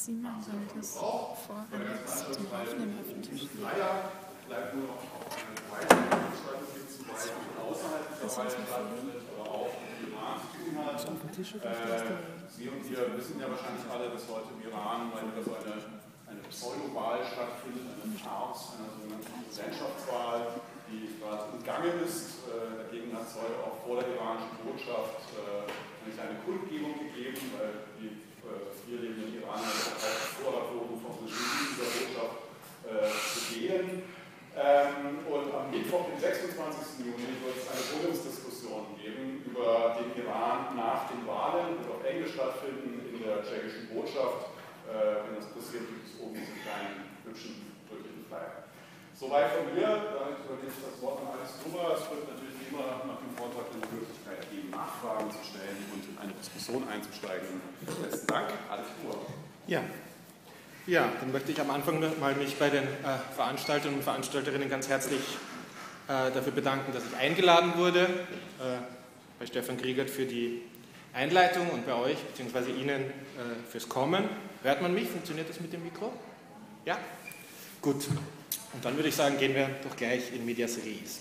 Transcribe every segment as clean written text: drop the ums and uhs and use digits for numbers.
Simon soll das Vorannex zum Aufnehmen öffentlich legen. Bleibt nur noch eine weitere Veranstaltung zum Beispiel außerhalb der Reihe stattfindet, aber auch im Iran zu tun hat. Sie und wir wissen ja wahrscheinlich alle, dass heute im Iran mal wieder so eine Pseudo-Wahl stattfindet, eine Farce, eine sogenannte Präsidentschaftswahl, die gerade im Gange ist. Dagegen hat es heute auch vor der iranischen Botschaft eine kleine Kundgebung gegeben, weil die hier lebenden Iraner auch gefordert wurden, vom Regime dieser Botschaft zu gehen. Und am Mittwoch, den 26. Juni, wird es eine Podiumsdiskussion geben über den Iran nach den Wahlen, wird auf Englisch stattfinden in der tschechischen Botschaft. Wenn das passiert, gibt es oben diesen kleinen, hübschen, drücklichen Flyer. Soweit von mir, damit übergebe ich das Wort an Alex Gruber. Es wird natürlich immer nach dem Vortrag eine Möglichkeit geben, Nachfragen zu stellen und in eine Diskussion einzusteigen. Besten Dank, Alex Gruber. Ja, dann möchte ich am Anfang mal mich bei den Veranstaltern und Veranstalterinnen ganz herzlich dafür bedanken, dass ich eingeladen wurde, bei Stefan Kriegert für die Einleitung und bei euch bzw. Ihnen fürs Kommen. Hört man mich? Funktioniert das mit dem Mikro? Ja? Gut. Und dann würde ich sagen, gehen wir doch gleich in medias res.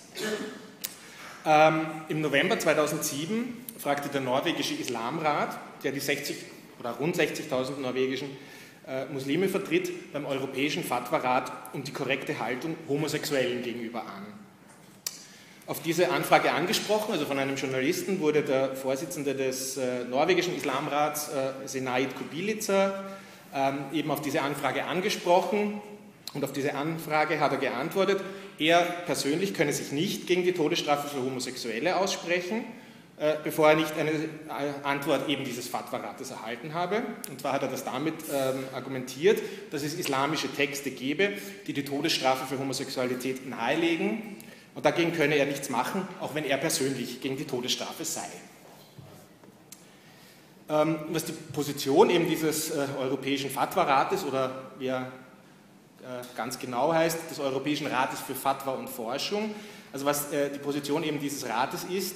Im November 2007 fragte der norwegische Islamrat, der die 60 oder rund 60.000 norwegischen Muslime vertritt, beim Europäischen Fatwa-Rat um die korrekte Haltung Homosexuellen gegenüber an. Auf diese Anfrage angesprochen, also von einem Journalisten, wurde der Vorsitzende des norwegischen Islamrats, Senaid Kubilica, eben auf diese Anfrage angesprochen. Und auf diese Anfrage hat er geantwortet, er persönlich könne sich nicht gegen die Todesstrafe für Homosexuelle aussprechen, bevor er nicht eine Antwort eben dieses Fatwa-Rates erhalten habe. Und zwar hat er das damit argumentiert, dass es islamische Texte gebe, die die Todesstrafe für Homosexualität nahelegen. Und dagegen könne er nichts machen, auch wenn er persönlich gegen die Todesstrafe sei. Was die Position eben dieses Europäischen Fatwa-Rates oder wie er ganz genau heißt, des Europäischen Rates für Fatwa und Forschung, also was die Position eben dieses Rates ist,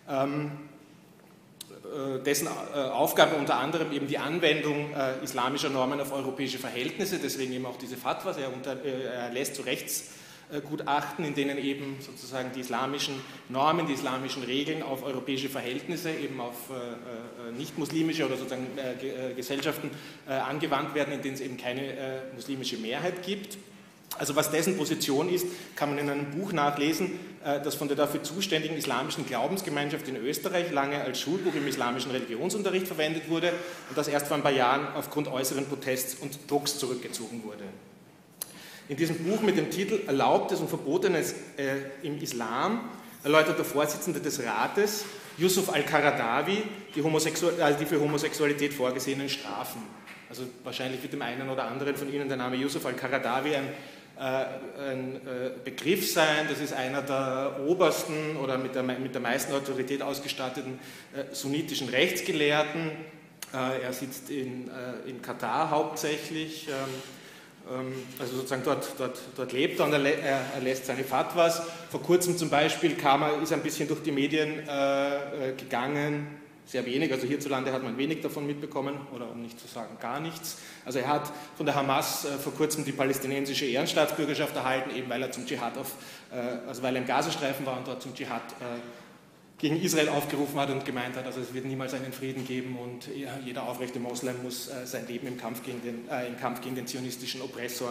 dessen Aufgabe unter anderem eben die Anwendung islamischer Normen auf europäische Verhältnisse, deswegen eben auch diese Fatwas, er lässt zu Rechtsgutachten, in denen eben sozusagen die islamischen Normen, die islamischen Regeln auf europäische Verhältnisse, eben auf nicht-muslimische oder sozusagen Gesellschaften angewandt werden, in denen es eben keine muslimische Mehrheit gibt. Also was dessen Position ist, kann man in einem Buch nachlesen, das von der dafür zuständigen islamischen Glaubensgemeinschaft in Österreich lange als Schulbuch im islamischen Religionsunterricht verwendet wurde und das erst vor ein paar Jahren aufgrund äußeren Protests und Drucks zurückgezogen wurde. In diesem Buch mit dem Titel Erlaubtes und Verbotenes im Islam erläutert der Vorsitzende des Rates, Yusuf Al-Qaradawi, die für Homosexualität vorgesehenen Strafen. Also wahrscheinlich wird dem einen oder anderen von Ihnen der Name Yusuf Al-Qaradawi ein Begriff sein. Das ist einer der obersten oder mit der meisten Autorität ausgestatteten sunnitischen Rechtsgelehrten. Er sitzt in Katar hauptsächlich, also sozusagen dort lebt er und er lässt seine Fatwas. Vor kurzem zum Beispiel ist ein bisschen durch die Medien gegangen, sehr wenig, also hierzulande hat man wenig davon mitbekommen, oder um nicht zu sagen gar nichts. Also er hat von der Hamas vor kurzem die palästinensische Ehrenstaatsbürgerschaft erhalten, eben weil er zum Dschihad weil er im Gazastreifen war und dort zum Dschihad gegen Israel aufgerufen hat und gemeint hat, also es wird niemals einen Frieden geben und jeder aufrechte Moslem muss sein Leben im Kampf gegen den zionistischen Oppressor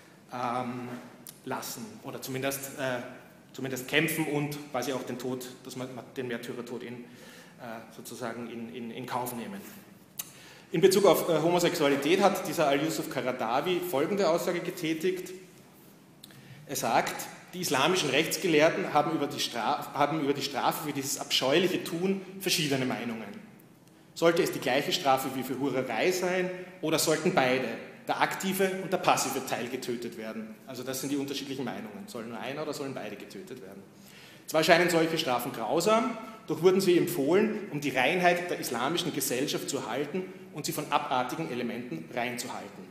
lassen oder zumindest kämpfen und quasi auch den Märtyrertod sozusagen in Kauf nehmen. In Bezug auf Homosexualität hat dieser Al-Yusuf Qaradawi folgende Aussage getätigt. Er sagt, die islamischen Rechtsgelehrten haben über die Strafe für dieses abscheuliche Tun verschiedene Meinungen. Sollte es die gleiche Strafe wie für Hurerei sein oder sollten beide, der aktive und der passive Teil, getötet werden? Also das sind die unterschiedlichen Meinungen. Sollen nur einer oder sollen beide getötet werden? Zwar scheinen solche Strafen grausam, doch wurden sie empfohlen, um die Reinheit der islamischen Gesellschaft zu erhalten und sie von abartigen Elementen reinzuhalten.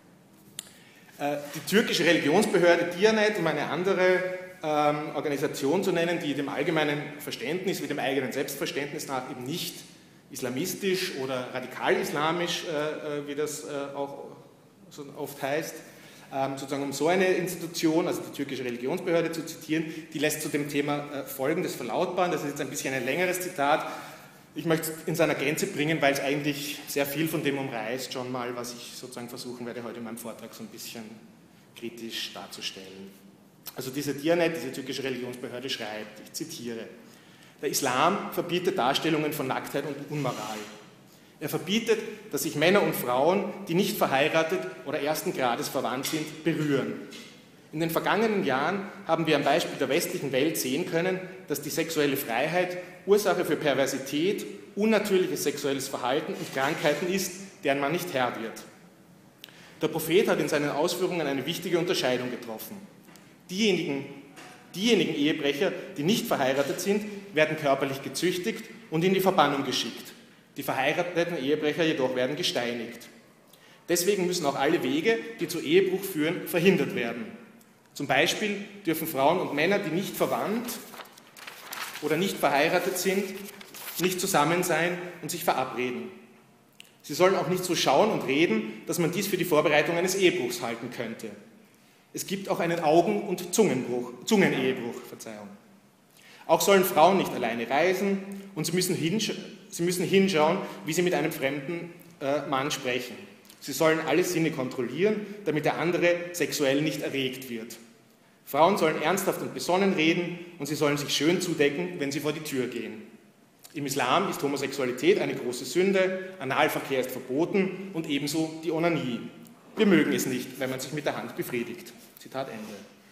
Die türkische Religionsbehörde Diyanet, um eine andere Organisation zu nennen, die dem allgemeinen Verständnis, wie dem eigenen Selbstverständnis nach eben nicht islamistisch oder radikal islamisch, wie das auch so oft heißt, sozusagen um so eine Institution, also die türkische Religionsbehörde zu zitieren, die lässt zu dem Thema Folgendes verlautbaren. Das ist jetzt ein bisschen ein längeres Zitat. Ich möchte es in seiner Gänze bringen, weil es eigentlich sehr viel von dem umreißt, schon mal, was ich sozusagen versuchen werde, heute in meinem Vortrag so ein bisschen kritisch darzustellen. Also diese Diyanet, diese türkische Religionsbehörde schreibt, ich zitiere, der Islam verbietet Darstellungen von Nacktheit und Unmoral. Er verbietet, dass sich Männer und Frauen, die nicht verheiratet oder ersten Grades verwandt sind, berühren. In den vergangenen Jahren haben wir am Beispiel der westlichen Welt sehen können, dass die sexuelle Freiheit Ursache für Perversität, unnatürliches sexuelles Verhalten und Krankheiten ist, deren man nicht Herr wird. Der Prophet hat in seinen Ausführungen eine wichtige Unterscheidung getroffen. Diejenigen Ehebrecher, die nicht verheiratet sind, werden körperlich gezüchtigt und in die Verbannung geschickt. Die verheirateten Ehebrecher jedoch werden gesteinigt. Deswegen müssen auch alle Wege, die zu Ehebruch führen, verhindert werden. Zum Beispiel dürfen Frauen und Männer, die nicht verwandt oder nicht verheiratet sind, nicht zusammen sein und sich verabreden. Sie sollen auch nicht so schauen und reden, dass man dies für die Vorbereitung eines Ehebruchs halten könnte. Es gibt auch einen Augen- und Zungenehebruch. Auch sollen Frauen nicht alleine reisen und sie müssen hinschauen, wie sie mit einem fremden Mann sprechen. Sie sollen alle Sinne kontrollieren, damit der andere sexuell nicht erregt wird. Frauen sollen ernsthaft und besonnen reden und sie sollen sich schön zudecken, wenn sie vor die Tür gehen. Im Islam ist Homosexualität eine große Sünde, Analverkehr ist verboten und ebenso die Onanie. Wir mögen es nicht, wenn man sich mit der Hand befriedigt. Zitat Ende.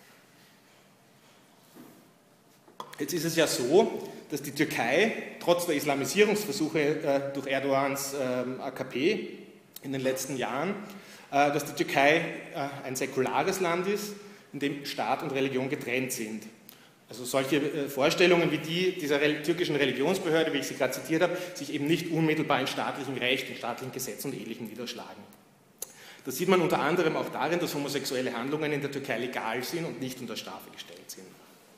Jetzt ist es ja so, dass die Türkei trotz der Islamisierungsversuche durch Erdogans AKP in den letzten Jahren, dass die Türkei ein säkulares Land ist, in dem Staat und Religion getrennt sind. Also solche Vorstellungen wie die dieser türkischen Religionsbehörde, wie ich sie gerade zitiert habe, sich eben nicht unmittelbar in staatlichem Recht, in staatlichen Gesetzen und Ähnlichem niederschlagen. Das sieht man unter anderem auch darin, dass homosexuelle Handlungen in der Türkei legal sind und nicht unter Strafe gestellt sind.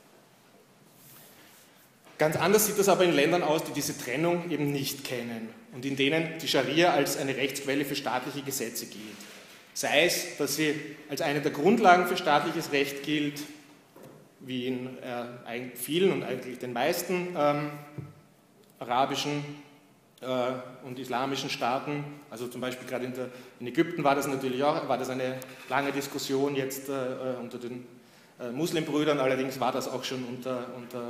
Ganz anders sieht das aber in Ländern aus, die diese Trennung eben nicht kennen und in denen die Scharia als eine Rechtsquelle für staatliche Gesetze gilt. Sei es, dass sie als eine der Grundlagen für staatliches Recht gilt, wie in vielen und eigentlich den meisten arabischen und islamischen Staaten, also zum Beispiel gerade in Ägypten war das natürlich auch, war das eine lange Diskussion jetzt unter den Muslimbrüdern, allerdings war das auch schon unter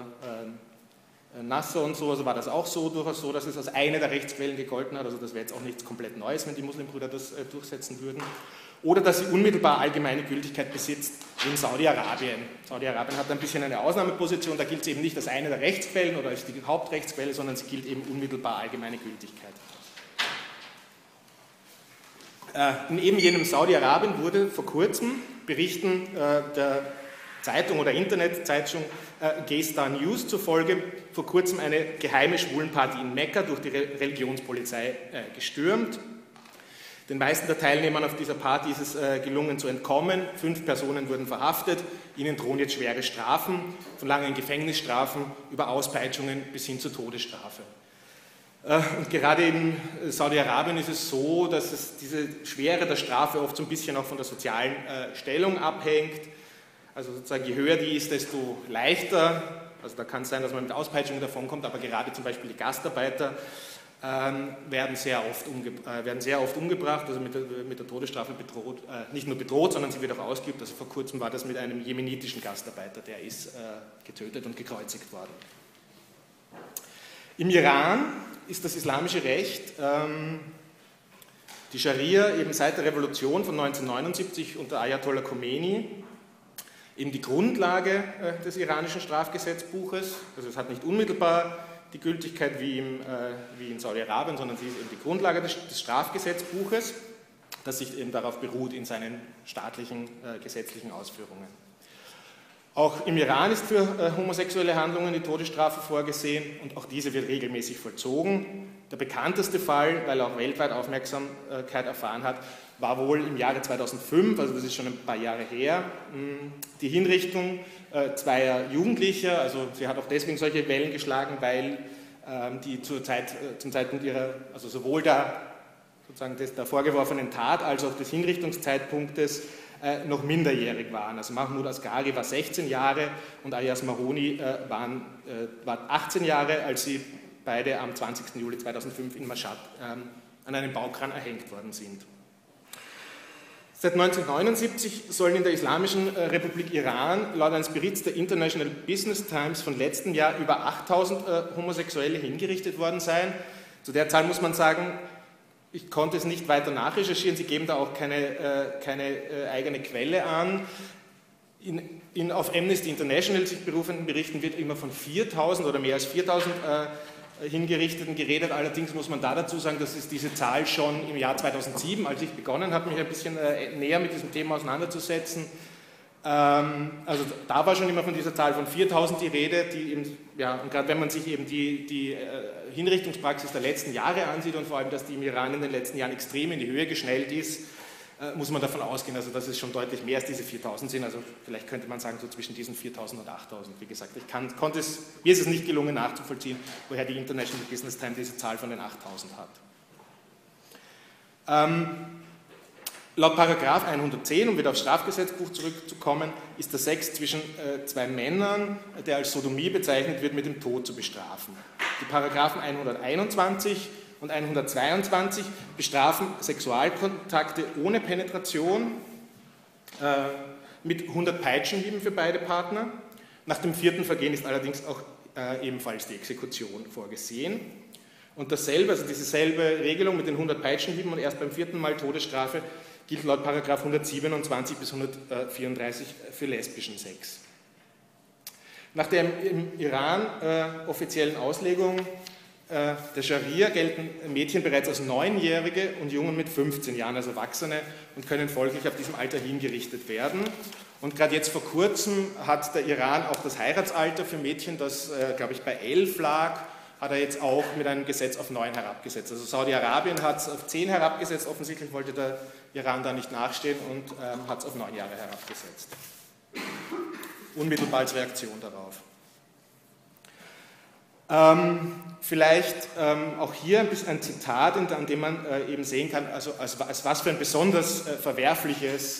Nasser und so, also war das auch so, durchaus so, dass es als eine der Rechtsquellen gegolten hat, also das wäre jetzt auch nichts komplett Neues, wenn die Muslimbrüder das durchsetzen würden. Oder dass sie unmittelbar allgemeine Gültigkeit besitzt, wie in Saudi-Arabien. Saudi-Arabien hat ein bisschen eine Ausnahmeposition, da gilt es eben nicht als eine der Rechtsquellen oder als die Hauptrechtsquelle, sondern sie gilt eben unmittelbar allgemeine Gültigkeit. In eben jenem Saudi-Arabien wurde vor kurzem, Berichten der Zeitung oder Internetzeitung G-Star News zufolge, vor kurzem eine geheime Schwulenparty in Mekka durch die Religionspolizei gestürmt. Den meisten der Teilnehmern auf dieser Party ist es gelungen zu entkommen. 5 Personen wurden verhaftet. Ihnen drohen jetzt schwere Strafen, von langen Gefängnisstrafen über Auspeitschungen bis hin zur Todesstrafe. Und gerade in Saudi-Arabien ist es so, dass diese Schwere der Strafe oft so ein bisschen auch von der sozialen Stellung abhängt. Also sozusagen, je höher die ist, desto leichter. Also da kann es sein, dass man mit Auspeitschungen davonkommt, aber gerade zum Beispiel die Gastarbeiter werden sehr oft umgebracht, also mit der Todesstrafe bedroht, nicht nur bedroht, sondern sie wird auch ausgeübt. Also vor kurzem war das mit einem jemenitischen Gastarbeiter, der ist getötet und gekreuzigt worden. Im Iran ist das islamische Recht, die Scharia, eben seit der Revolution von 1979 unter Ayatollah Khomeini, eben die Grundlage des iranischen Strafgesetzbuches. Also es hat nicht unmittelbar die Gültigkeit wie in Saudi-Arabien, sondern sie ist eben die Grundlage des Strafgesetzbuches, das sich eben darauf beruht in seinen staatlichen gesetzlichen Ausführungen. Auch im Iran ist für homosexuelle Handlungen die Todesstrafe vorgesehen und auch diese wird regelmäßig vollzogen. Der bekannteste Fall, weil er auch weltweit Aufmerksamkeit erfahren hat, war wohl im Jahre 2005, also das ist schon ein paar Jahre her, die Hinrichtung zweier Jugendlicher. Also sie hat auch deswegen solche Wellen geschlagen, weil die zum Zeitpunkt ihrer, also sowohl der sozusagen der vorgeworfenen Tat als auch des Hinrichtungszeitpunktes noch minderjährig waren. Also Mahmoud Asghari war 16 Jahre und Ayaz Maroni war 18 Jahre, als sie beide am 20. Juli 2005 in Mashhad an einem Baukran erhängt worden sind. Seit 1979 sollen in der Islamischen Republik Iran laut eines Berichts der International Business Times von letztem Jahr über 8000 Homosexuelle hingerichtet worden sein. Zu der Zahl muss man sagen, ich konnte es nicht weiter nachrecherchieren, sie geben da auch keine eigene Quelle an. Auf Amnesty International sich berufenden Berichten wird immer von 4000 oder mehr als 4000 Hingerichteten geredet. Allerdings muss man da dazu sagen, dass es diese Zahl schon im Jahr 2007, als ich begonnen habe, mich ein bisschen näher mit diesem Thema auseinanderzusetzen, also da war schon immer von dieser Zahl von 4000 die Rede, die eben, ja, und gerade wenn man sich eben die Hinrichtungspraxis der letzten Jahre ansieht und vor allem, dass die im Iran in den letzten Jahren extrem in die Höhe geschnellt ist, muss man davon ausgehen, also dass es schon deutlich mehr als diese 4000 sind, also vielleicht könnte man sagen, so zwischen diesen 4000 und 8000. Wie gesagt, mir ist es nicht gelungen nachzuvollziehen, woher die International Business Times diese Zahl von den 8000 hat. Laut Paragraph 110, um wieder aufs Strafgesetzbuch zurückzukommen, ist der Sex zwischen zwei Männern, der als Sodomie bezeichnet wird, mit dem Tod zu bestrafen. Die Paragraphen 121 und 122 bestrafen Sexualkontakte ohne Penetration mit 100 Peitschenhieben für beide Partner. Nach dem 4. Vergehen ist allerdings auch ebenfalls die Exekution vorgesehen. Und dasselbe, also dieselbe Regelung mit den 100 Peitschenhieben und erst beim 4. Mal Todesstrafe gilt laut Paragraph 127 bis 134 für lesbischen Sex. Nach der im Iran offiziellen Auslegung der Scharia gelten Mädchen bereits als 9-Jährige und Jungen mit 15 Jahren als Erwachsene und können folglich ab diesem Alter hingerichtet werden. Und gerade jetzt vor kurzem hat der Iran auch das Heiratsalter für Mädchen, das, glaube ich, bei 11 lag, hat er jetzt auch mit einem Gesetz auf 9 herabgesetzt. Also Saudi-Arabien hat es auf 10 herabgesetzt, offensichtlich wollte der Iran da nicht nachstehen und hat es auf 9 Jahre herabgesetzt. Unmittelbar als Reaktion darauf. Vielleicht auch hier ein bisschen ein Zitat, an dem man eben sehen kann, also als was für ein besonders verwerfliches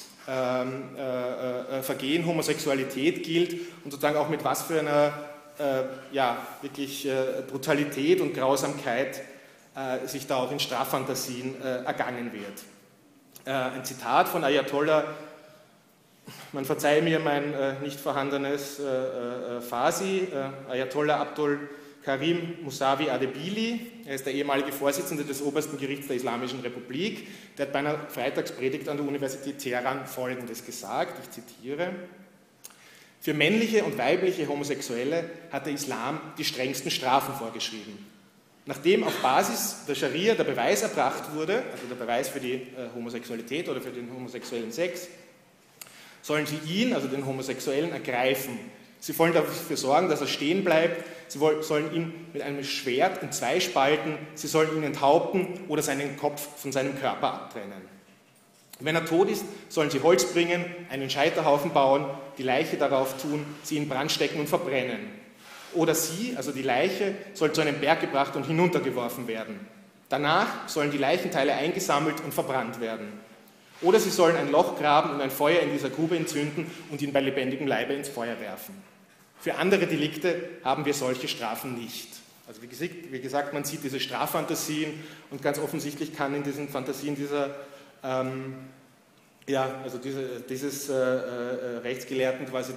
Vergehen Homosexualität gilt und sozusagen auch mit was für einer wirklich Brutalität und Grausamkeit sich da auch in Straffantasien ergangen wird. Ein Zitat von Ayatollah, man verzeihe mir mein nicht vorhandenes Farsi, Ayatollah Abdul Karim Musavi Adebili, er ist der ehemalige Vorsitzende des Obersten Gerichts der Islamischen Republik, der hat bei einer Freitagspredigt an der Universität Teheran Folgendes gesagt, ich zitiere: Für männliche und weibliche Homosexuelle hat der Islam die strengsten Strafen vorgeschrieben. Nachdem auf Basis der Scharia der Beweis erbracht wurde, also der Beweis für die Homosexualität oder für den homosexuellen Sex, sollen sie ihn, also den Homosexuellen, ergreifen. Sie wollen dafür sorgen, dass er stehen bleibt. Sie sollen ihn mit einem Schwert in 2 spalten. Sie sollen ihn enthaupten oder seinen Kopf von seinem Körper abtrennen. Wenn er tot ist, sollen sie Holz bringen, einen Scheiterhaufen bauen, die Leiche darauf tun, sie in Brand stecken und verbrennen. Oder sie, also die Leiche, soll zu einem Berg gebracht und hinuntergeworfen werden. Danach sollen die Leichenteile eingesammelt und verbrannt werden. Oder sie sollen ein Loch graben und ein Feuer in dieser Grube entzünden und ihn bei lebendigem Leibe ins Feuer werfen. Für andere Delikte haben wir solche Strafen nicht. Also wie gesagt, man sieht diese Straffantasien und ganz offensichtlich kann in diesen Fantasien dieses Rechtsgelehrten quasi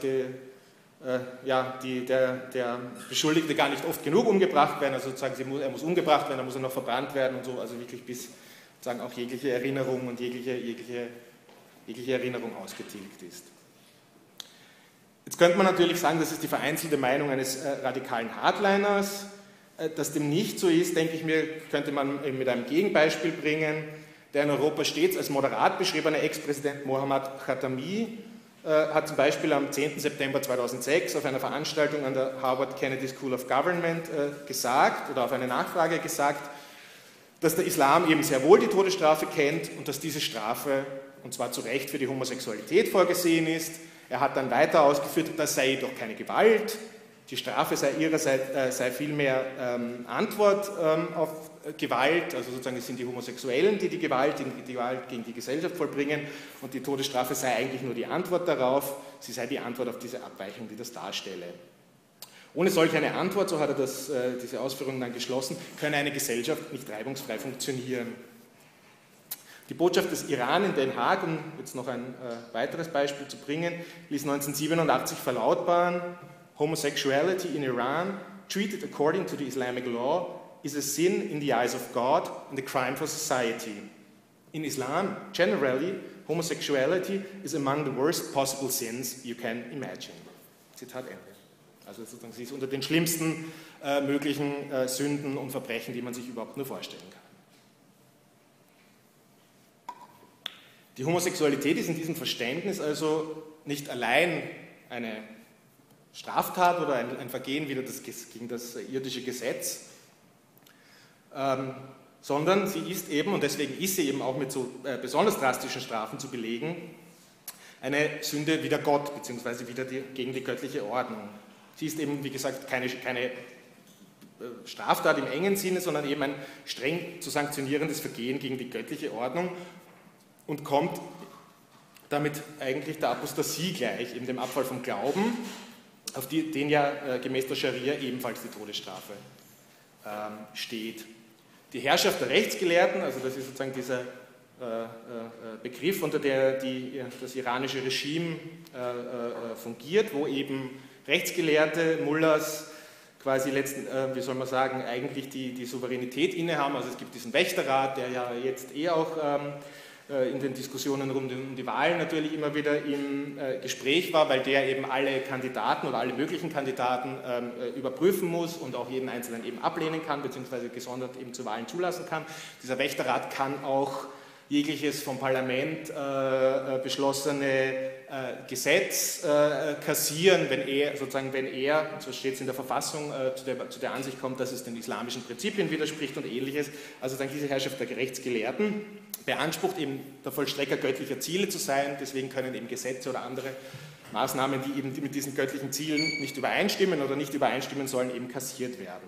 der Beschuldigte gar nicht oft genug umgebracht werden, also sozusagen er muss umgebracht werden, dann muss er noch verbrannt werden und so, also wirklich bis sozusagen auch jegliche Erinnerung und jegliche Erinnerung ausgetilgt ist. Jetzt könnte man natürlich sagen, das ist die vereinzelte Meinung eines radikalen Hardliners. Dass dem nicht so ist, denke ich mir, könnte man mit einem Gegenbeispiel bringen. Der in Europa stets als moderat beschriebene Ex-Präsident Mohammad Khatami hat zum Beispiel am 10. September 2006 auf einer Veranstaltung an der Harvard Kennedy School of Government gesagt oder auf eine Nachfrage gesagt, dass der Islam eben sehr wohl die Todesstrafe kennt und dass diese Strafe, und zwar zu Recht, für die Homosexualität vorgesehen ist. Er hat dann weiter ausgeführt, das sei jedoch keine Gewalt, die Strafe sei vielmehr Antwort auf Gewalt, also sozusagen es sind die Homosexuellen, die die Gewalt gegen die Gesellschaft vollbringen und die Todesstrafe sei eigentlich nur die Antwort darauf, sie sei die Antwort auf diese Abweichung, die das darstelle. Ohne solch eine Antwort, so hat er diese Ausführungen dann geschlossen, könne eine Gesellschaft nicht reibungsfrei funktionieren. Die Botschaft des Iran in Den Haag, um jetzt noch ein weiteres Beispiel zu bringen, ließ 1987 verlautbaren: Homosexuality in Iran, treated according to the Islamic law, is a sin in the eyes of God and a crime for society. In Islam, generally, homosexuality is among the worst possible sins you can imagine. Zitat Ende. Also sozusagen, sie ist unter den schlimmsten möglichen Sünden und Verbrechen, die man sich überhaupt nur vorstellen kann. Die Homosexualität ist in diesem Verständnis also nicht allein eine Straftat oder ein Vergehen gegen das irdische Gesetz, sondern sie ist eben, und deswegen ist sie eben auch mit so besonders drastischen Strafen zu belegen, eine Sünde wider Gott, beziehungsweise gegen die göttliche Ordnung. Sie ist eben, wie gesagt, keine Straftat im engen Sinne, sondern eben ein streng zu sanktionierendes Vergehen gegen die göttliche Ordnung und kommt damit eigentlich der Apostasie gleich, eben dem Abfall vom Glauben, auf den ja gemäß der Scharia ebenfalls die Todesstrafe steht. Die Herrschaft der Rechtsgelehrten, also das ist sozusagen dieser Begriff, unter der das iranische Regime fungiert, wo eben Rechtsgelehrte, Mullahs, quasi wie soll man sagen, eigentlich die Souveränität innehaben. Also es gibt diesen Wächterrat, der ja jetzt auch in den Diskussionen rund um die Wahlen natürlich immer wieder im Gespräch war, weil der eben alle Kandidaten oder alle möglichen Kandidaten überprüfen muss und auch jeden Einzelnen eben ablehnen kann, beziehungsweise gesondert eben zu Wahlen zulassen kann. Dieser Wächterrat kann auch jegliches vom Parlament beschlossene Gesetz kassieren, wenn er, so steht es in der Verfassung, zu der Ansicht kommt, dass es den islamischen Prinzipien widerspricht und Ähnliches. Also dann diese Herrschaft der Rechtsgelehrten beansprucht eben der Vollstrecker göttlicher Ziele zu sein, deswegen können eben Gesetze oder andere Maßnahmen, die eben mit diesen göttlichen Zielen nicht übereinstimmen oder nicht übereinstimmen sollen, eben kassiert werden.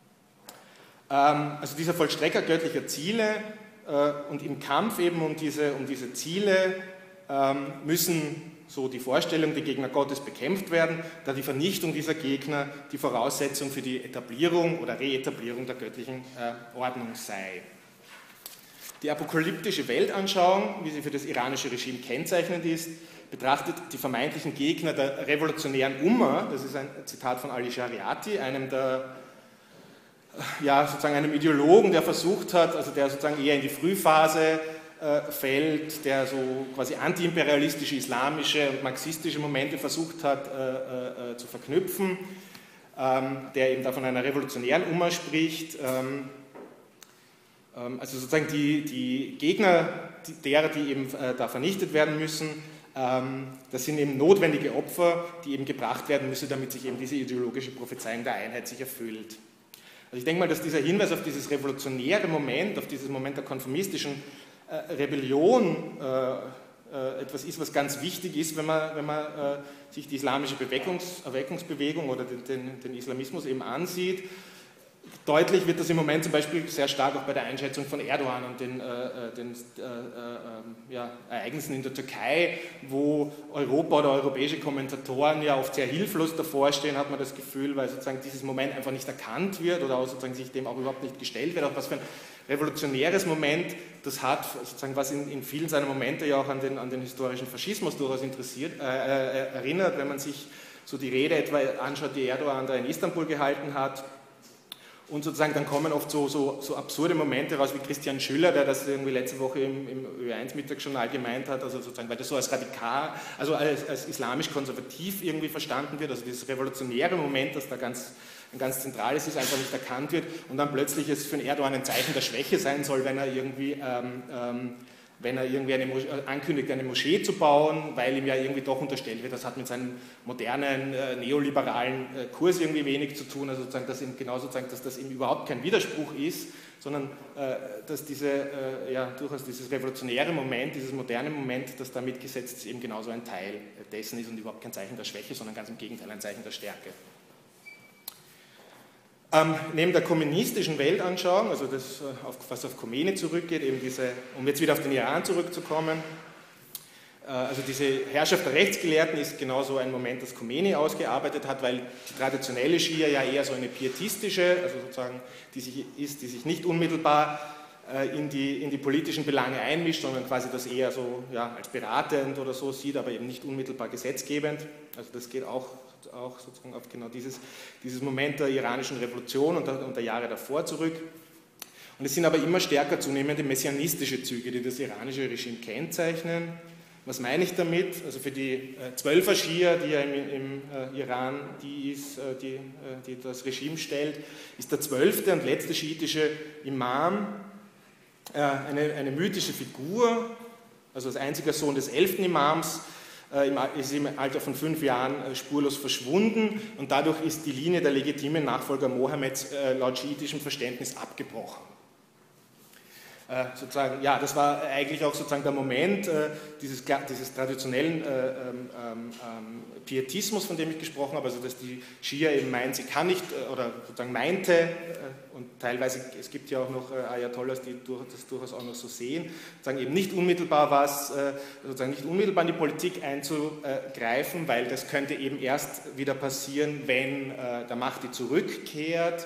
Also dieser Vollstrecker göttlicher Ziele und im Kampf eben um diese Ziele müssen, so die Vorstellung, die Gegner Gottes bekämpft werden, da die Vernichtung dieser Gegner die Voraussetzung für die Etablierung oder Reetablierung der göttlichen Ordnung sei. Die apokalyptische Weltanschauung, wie sie für das iranische Regime kennzeichnend ist, betrachtet die vermeintlichen Gegner der revolutionären Umma, das ist ein Zitat von Ali Shariati, einem Ideologen, der versucht hat, also der sozusagen eher in die Frühphase fällt, der so quasi antiimperialistische, islamische und marxistische Momente versucht hat zu verknüpfen, der eben da von einer revolutionären Umma spricht. Also sozusagen die Gegner derer, die eben da vernichtet werden müssen, das sind eben notwendige Opfer, die eben gebracht werden müssen, damit sich eben diese ideologische Prophezeiung der Einheit sich erfüllt. Also ich denke mal, dass dieser Hinweis auf dieses revolutionäre Moment, auf dieses Moment der konformistischen Rebellion etwas ist, was ganz wichtig ist, wenn man sich die islamische Erweckungsbewegung oder den Islamismus eben ansieht. Deutlich wird das im Moment zum Beispiel sehr stark auch bei der Einschätzung von Erdogan und den Ereignissen in der Türkei, wo Europa oder europäische Kommentatoren ja oft sehr hilflos davor stehen, hat man das Gefühl, weil sozusagen dieses Moment einfach nicht erkannt wird oder auch sozusagen sich dem auch überhaupt nicht gestellt wird, auch was für ein revolutionäres Moment das hat, sozusagen was in vielen seiner Momente ja auch an den historischen Faschismus durchaus erinnert, wenn man sich so die Rede etwa anschaut, die Erdogan da in Istanbul gehalten hat. Und sozusagen dann kommen oft so absurde Momente raus wie Christian Schüller, der das irgendwie letzte Woche im Ö1-Mittagsjournal gemeint hat, also sozusagen, weil das so als radikal, also als islamisch-konservativ irgendwie verstanden wird, also dieses revolutionäre Moment, das da ein ganz zentrales ist, einfach nicht erkannt wird und dann plötzlich es für den Erdogan ein Zeichen der Schwäche sein soll, wenn er irgendwie ankündigt, eine Moschee zu bauen, weil ihm ja irgendwie doch unterstellt wird, das hat mit seinem modernen, neoliberalen Kurs irgendwie wenig zu tun, also sozusagen, dass das eben überhaupt kein Widerspruch ist, sondern dass durchaus dieses revolutionäre Moment, dieses moderne Moment, das da mitgesetzt ist, eben genauso ein Teil dessen ist und überhaupt kein Zeichen der Schwäche, sondern ganz im Gegenteil ein Zeichen der Stärke. Neben der kommunistischen Weltanschauung, also das, was auf Khomeini zurückgeht, eben um jetzt wieder auf den Iran zurückzukommen, also diese Herrschaft der Rechtsgelehrten ist genauso ein Moment, das Khomeini ausgearbeitet hat, weil die traditionelle Schia ja eher so eine pietistische, also sozusagen, die sich nicht unmittelbar in die politischen Belange einmischt, sondern quasi das eher so als beratend oder so sieht, aber eben nicht unmittelbar gesetzgebend. Also das geht auch sozusagen auf genau dieses Moment der iranischen Revolution und der Jahre davor zurück. Und es sind aber immer stärker zunehmende messianistische Züge, die das iranische Regime kennzeichnen. Was meine ich damit? Also für die 12er Schia, die ja im Iran die das Regime stellt, ist der 12. und letzte schiitische Imam eine mythische Figur, also als einziger Sohn des 11. Imams, ist im Alter von 5 Jahren spurlos verschwunden und dadurch ist die Linie der legitimen Nachfolger Mohammeds laut schiitischem Verständnis abgebrochen. Sozusagen, ja, das war eigentlich auch sozusagen der Moment dieses traditionellen Pietismus, von dem ich gesprochen habe, also dass die Schia eben meint, sie kann nicht, oder sozusagen meinte, und teilweise, es gibt ja auch noch Ayatollahs, die das durchaus auch noch so sehen, sozusagen eben nicht unmittelbar sozusagen nicht unmittelbar in die Politik einzugreifen, weil das könnte eben erst wieder passieren, wenn der Mahdi zurückkehrt.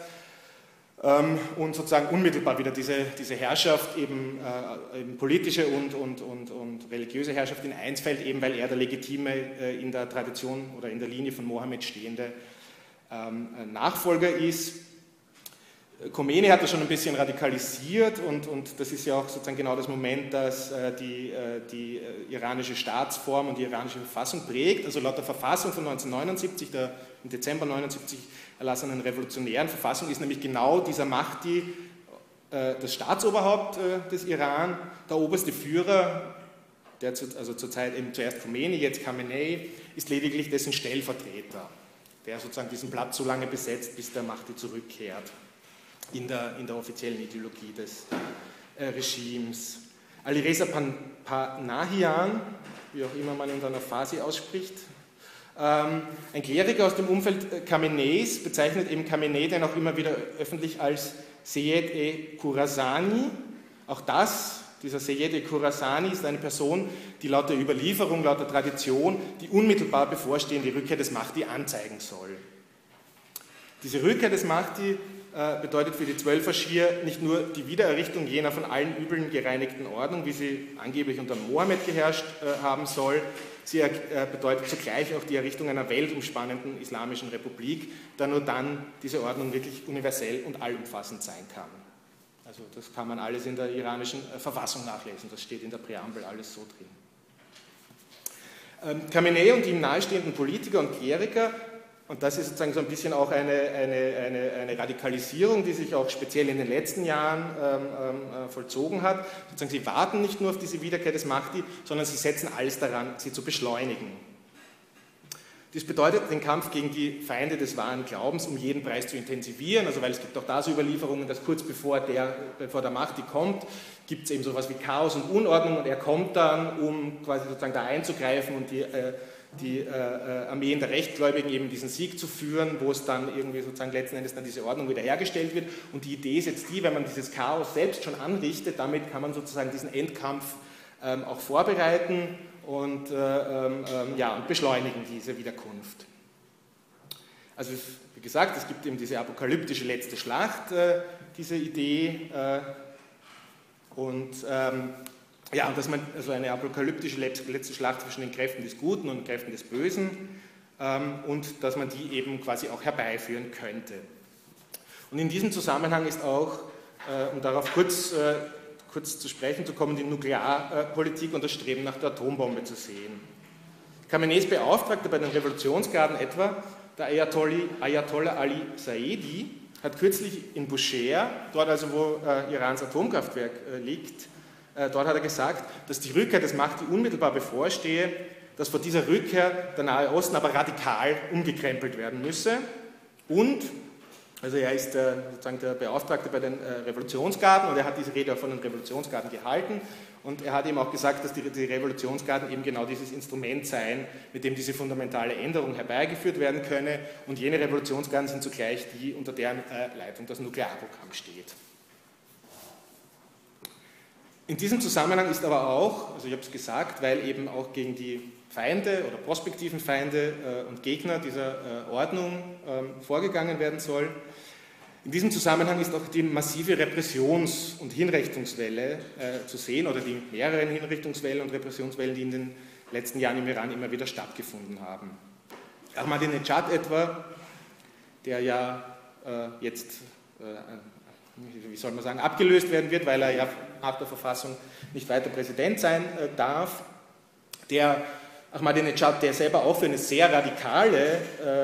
Und sozusagen unmittelbar wieder diese Herrschaft, eben politische und religiöse Herrschaft in eins fällt, eben weil er der legitime, in der Tradition oder in der Linie von Mohammed stehende Nachfolger ist. Khomeini hat das schon ein bisschen radikalisiert und das ist ja auch sozusagen genau das Moment, das die iranische Staatsform und die iranische Verfassung prägt. Also laut der Verfassung von 1979, der im Dezember 1979 erlassenen revolutionären Verfassung, ist nämlich genau dieser Mahdi, das Staatsoberhaupt des Iran, der oberste Führer, also zurzeit eben zuerst Khomeini, jetzt Khamenei, ist lediglich dessen Stellvertreter, der sozusagen diesen Platz so lange besetzt, bis der Mahdi zurückkehrt in der offiziellen Ideologie des Regimes. Alireza Panahian, wie auch immer man ihn dann auf Farsi ausspricht, ein Kleriker aus dem Umfeld Khameneis, bezeichnet eben Khamenei dann auch immer wieder öffentlich als Seyyed-e-Khurasani. Auch dieser Seyyed-e-Khurasani ist eine Person, die laut der Überlieferung, laut der Tradition die unmittelbar bevorstehende Rückkehr des Mahdi anzeigen soll. Diese Rückkehr des Mahdi bedeutet für die 12er Schia nicht nur die Wiedererrichtung jener von allen Übeln gereinigten Ordnung, wie sie angeblich unter Mohammed geherrscht haben soll. Sie bedeutet zugleich auch die Errichtung einer weltumspannenden islamischen Republik, da nur dann diese Ordnung wirklich universell und allumfassend sein kann. Also das kann man alles in der iranischen Verfassung nachlesen, das steht in der Präambel alles so drin. Khamenei und die ihm nahestehenden Politiker und Kleriker, und das ist sozusagen so ein bisschen auch eine Radikalisierung, die sich auch speziell in den letzten Jahren vollzogen hat. Sozusagen, sie warten nicht nur auf diese Wiederkehr des Mahdi, sondern sie setzen alles daran, sie zu beschleunigen. Dies bedeutet, den Kampf gegen die Feinde des wahren Glaubens um jeden Preis zu intensivieren, also weil es gibt auch da so Überlieferungen, dass kurz bevor der Mahdi kommt, gibt es eben so etwas wie Chaos und Unordnung und er kommt dann, um quasi sozusagen da einzugreifen und die Armeen der Rechtgläubigen eben diesen Sieg zu führen, wo es dann irgendwie sozusagen letzten Endes dann diese Ordnung wiederhergestellt wird. Und die Idee ist jetzt die, wenn man dieses Chaos selbst schon anrichtet, damit kann man sozusagen diesen Endkampf auch vorbereiten und beschleunigen diese Wiederkunft. Also wie gesagt, es gibt eben diese apokalyptische letzte Schlacht, diese Idee dass man also eine apokalyptische letzte Schlacht zwischen den Kräften des Guten und den Kräften des Bösen und dass man die eben quasi auch herbeiführen könnte. Und in diesem Zusammenhang ist auch, um darauf kurz zu sprechen zu kommen, die Nuklearpolitik und das Streben nach der Atombombe zu sehen. Khameneis Beauftragter bei den Revolutionsgarden etwa, der Ayatollah Ali Saedi, hat kürzlich in Bushehr, dort also wo Irans Atomkraftwerk liegt, dort hat er gesagt, dass die Rückkehr des Mahdi unmittelbar bevorstehe, dass vor dieser Rückkehr der Nahe Osten aber radikal umgekrempelt werden müsse und Also er ist sozusagen der Beauftragte bei den Revolutionsgarden und er hat diese Rede auch von den Revolutionsgarden gehalten und er hat eben auch gesagt, dass die Revolutionsgarden eben genau dieses Instrument seien, mit dem diese fundamentale Änderung herbeigeführt werden könne und jene Revolutionsgarden sind zugleich die, unter deren Leitung das Nuklearprogramm steht. In diesem Zusammenhang ist aber auch, also ich habe es gesagt, weil eben auch gegen die Feinde oder prospektiven Feinde und Gegner dieser Ordnung vorgegangen werden soll. In diesem Zusammenhang ist auch die massive Repressions- und Hinrichtungswelle zu sehen oder die mehreren Hinrichtungswellen und Repressionswellen, die in den letzten Jahren im Iran immer wieder stattgefunden haben. Ahmadinejad etwa, der ja jetzt, wie soll man sagen, abgelöst werden wird, weil er ja nach der Verfassung nicht weiter Präsident sein darf, der Ahmadinejad, der selber auch für eine sehr radikale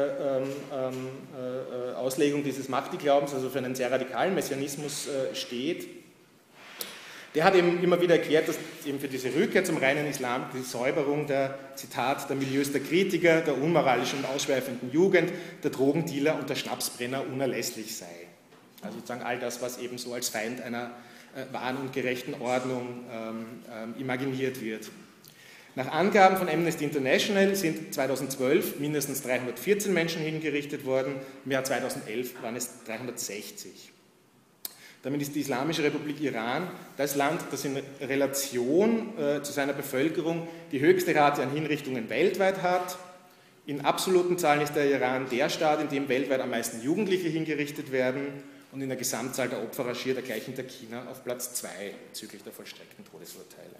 Auslegung dieses Mahdi-Glaubens, also für einen sehr radikalen Messianismus steht, der hat eben immer wieder erklärt, dass eben für diese Rückkehr zum reinen Islam die Säuberung der, Zitat, der Milieus der Kritiker, der unmoralischen und ausschweifenden Jugend, der Drogendealer und der Schnapsbrenner unerlässlich sei. Also sozusagen all das, was eben so als Feind einer wahren und gerechten Ordnung imaginiert wird. Nach Angaben von Amnesty International sind 2012 mindestens 314 Menschen hingerichtet worden, im Jahr 2011 waren es 360. Damit ist die Islamische Republik Iran das Land, das in Relation zu seiner Bevölkerung die höchste Rate an Hinrichtungen weltweit hat. In absoluten Zahlen ist der Iran der Staat, in dem weltweit am meisten Jugendliche hingerichtet werden und in der Gesamtzahl der Opfer rangiert er gleich hinter China auf Platz 2 bezüglich der vollstreckten Todesurteile.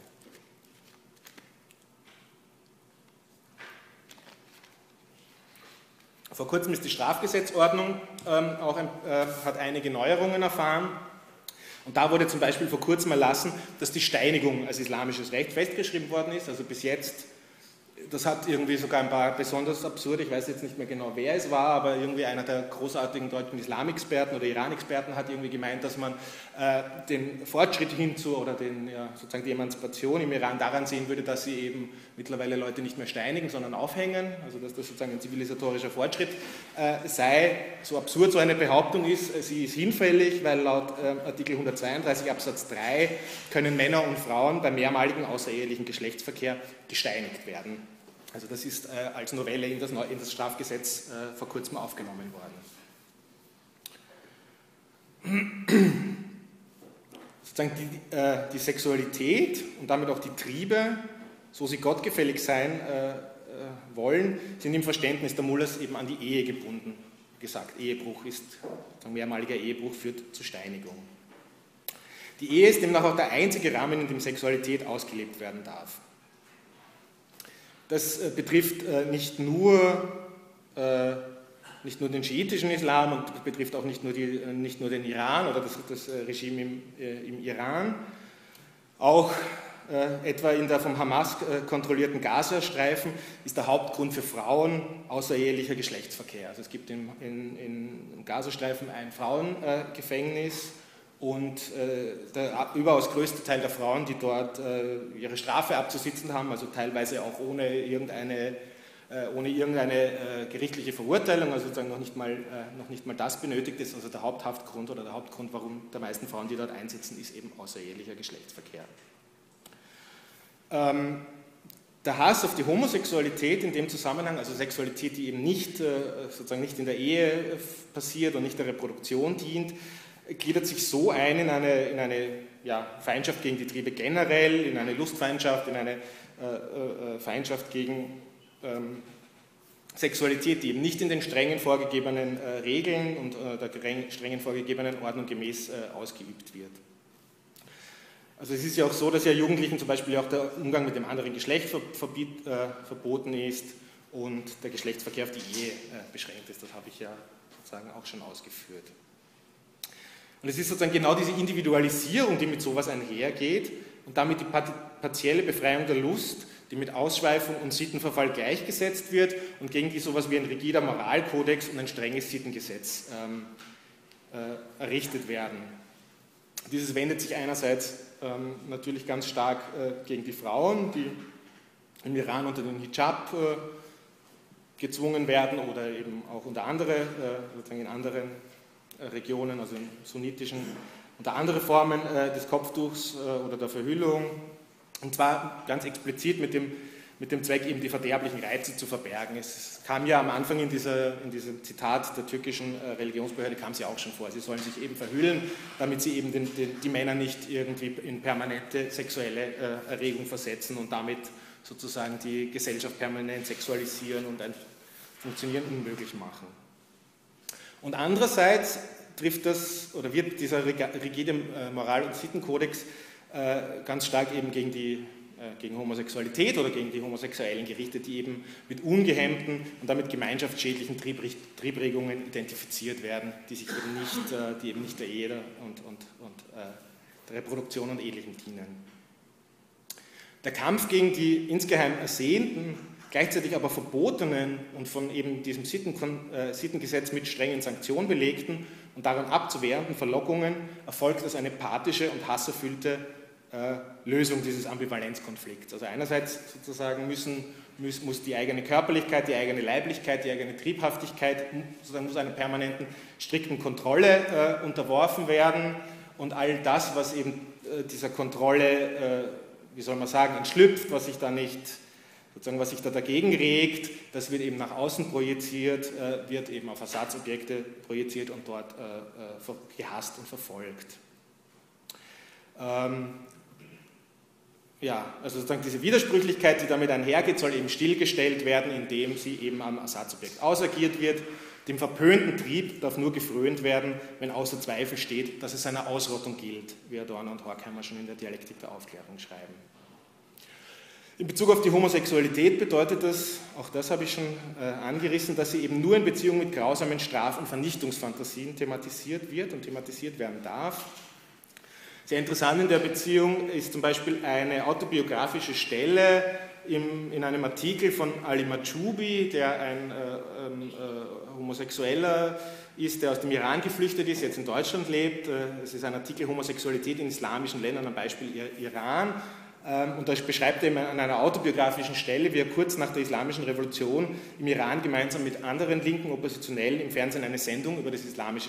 Vor kurzem ist die Strafgesetzordnung hat einige Neuerungen erfahren. Und da wurde zum Beispiel vor kurzem erlassen, dass die Steinigung als islamisches Recht festgeschrieben worden ist. Also bis jetzt, das hat irgendwie sogar ein paar besonders absurde, ich weiß jetzt nicht mehr genau, wer es war, aber irgendwie einer der großartigen deutschen Islamexperten oder Iran-Experten hat irgendwie gemeint, dass man den Fortschritt hin zu, oder sozusagen die Emanzipation im Iran daran sehen würde, dass sie eben mittlerweile Leute nicht mehr steinigen, sondern aufhängen, also dass das sozusagen ein zivilisatorischer Fortschritt sei. So absurd so eine Behauptung ist, sie ist hinfällig, weil laut Artikel 132 Absatz 3 können Männer und Frauen bei mehrmaligem außerehelichen Geschlechtsverkehr gesteinigt werden. Also das ist als Novelle in das Strafgesetz vor kurzem aufgenommen worden. Sozusagen die Sexualität und damit auch die Triebe, so sie gottgefällig sein wollen, sind im Verständnis der Mullahs eben an die Ehe gebunden. Wie gesagt, Ehebruch ist, mehrmaliger Ehebruch führt zur Steinigung. Die Ehe ist demnach auch der einzige Rahmen, in dem Sexualität ausgelebt werden darf. Das betrifft nicht nur den schiitischen Islam und betrifft auch nicht nur den Iran oder das Regime im Iran. Auch etwa in der vom Hamas kontrollierten Gazastreifen ist der Hauptgrund für Frauen außerehelicher Geschlechtsverkehr. Also es gibt im Gazastreifen ein Frauengefängnis und der überaus größte Teil der Frauen, die dort ihre Strafe abzusitzen haben, also teilweise auch ohne irgendeine gerichtliche Verurteilung, also sozusagen noch nicht mal das benötigt ist, also der Haupthaftgrund oder der Hauptgrund, warum der meisten Frauen, die dort einsitzen, ist eben außerehelicher Geschlechtsverkehr. Der Hass auf die Homosexualität in dem Zusammenhang, also Sexualität, die eben sozusagen nicht in der Ehe passiert und nicht der Reproduktion dient, gliedert sich so ein in eine Feindschaft gegen die Triebe generell, in eine Lustfeindschaft, in eine Feindschaft gegen Sexualität, die eben nicht in den strengen vorgegebenen Regeln und der strengen vorgegebenen Ordnung gemäß ausgeübt wird. Also es ist ja auch so, dass ja Jugendlichen zum Beispiel auch der Umgang mit dem anderen Geschlecht verboten ist und der Geschlechtsverkehr auf die Ehe beschränkt ist. Das habe ich ja sozusagen auch schon ausgeführt. Und es ist sozusagen genau diese Individualisierung, die mit sowas einhergeht und damit die partielle Befreiung der Lust, die mit Ausschweifung und Sittenverfall gleichgesetzt wird und gegen die sowas wie ein rigider Moralkodex und ein strenges Sittengesetz errichtet werden. Dieses wendet sich einerseits natürlich ganz stark gegen die Frauen, die im Iran unter den Hijab gezwungen werden oder eben auch unter andere, sozusagen in anderen Regionen, also im sunnitischen, unter andere Formen des Kopftuchs oder der Verhüllung, und zwar ganz explizit mit dem Zweck, eben die verderblichen Reize zu verbergen. Es kam ja am Anfang in diesem Zitat der türkischen Religionsbehörde, kam es ja auch schon vor, sie sollen sich eben verhüllen, damit sie eben die Männer nicht irgendwie in permanente sexuelle Erregung versetzen und damit sozusagen die Gesellschaft permanent sexualisieren und ein Funktionieren unmöglich machen. Und andererseits trifft das, oder wird dieser rigide Moral- und Sittenkodex ganz stark eben gegen Homosexualität oder gegen die Homosexuellen gerichtet, die eben mit ungehemmten und damit gemeinschaftsschädlichen Triebregungen identifiziert werden, die eben nicht der Ehe und der Reproduktion und Ähnlichem dienen. Der Kampf gegen die insgeheim ersehnten, gleichzeitig aber verbotenen und von eben diesem Sittengesetz mit strengen Sanktionen belegten und daran abzuwehrenden Verlockungen erfolgt als eine pathische und hasserfüllte Lösung dieses Ambivalenzkonflikts. Also einerseits sozusagen muss die eigene Körperlichkeit, die eigene Leiblichkeit, die eigene Triebhaftigkeit sozusagen muss einer permanenten, strikten Kontrolle unterworfen werden, und all das, was eben dieser Kontrolle, wie soll man sagen, entschlüpft, was sich da dagegen regt, das wird eben nach außen projiziert, wird eben auf Ersatzobjekte projiziert und dort gehasst und verfolgt. Ja, also sozusagen diese Widersprüchlichkeit, die damit einhergeht, soll eben stillgestellt werden, indem sie eben am Ersatzobjekt ausagiert wird. Dem verpönten Trieb darf nur gefrönt werden, wenn außer Zweifel steht, dass es einer Ausrottung gilt, wie Adorno und Horkheimer schon in der Dialektik der Aufklärung schreiben. In Bezug auf die Homosexualität bedeutet das, auch das habe ich schon angerissen, dass sie eben nur in Beziehung mit grausamen Straf- und Vernichtungsfantasien thematisiert wird und thematisiert werden darf. Sehr interessant in der Beziehung ist zum Beispiel eine autobiografische Stelle in einem Artikel von Ali Mahjoubi, der ein Homosexueller ist, der aus dem Iran geflüchtet ist, jetzt in Deutschland lebt. Es ist ein Artikel Homosexualität in islamischen Ländern am Beispiel Iran. Und da beschreibt er an einer autobiografischen Stelle, wie er kurz nach der Islamischen Revolution im Iran gemeinsam mit anderen linken Oppositionellen im Fernsehen eine Sendung über das islamische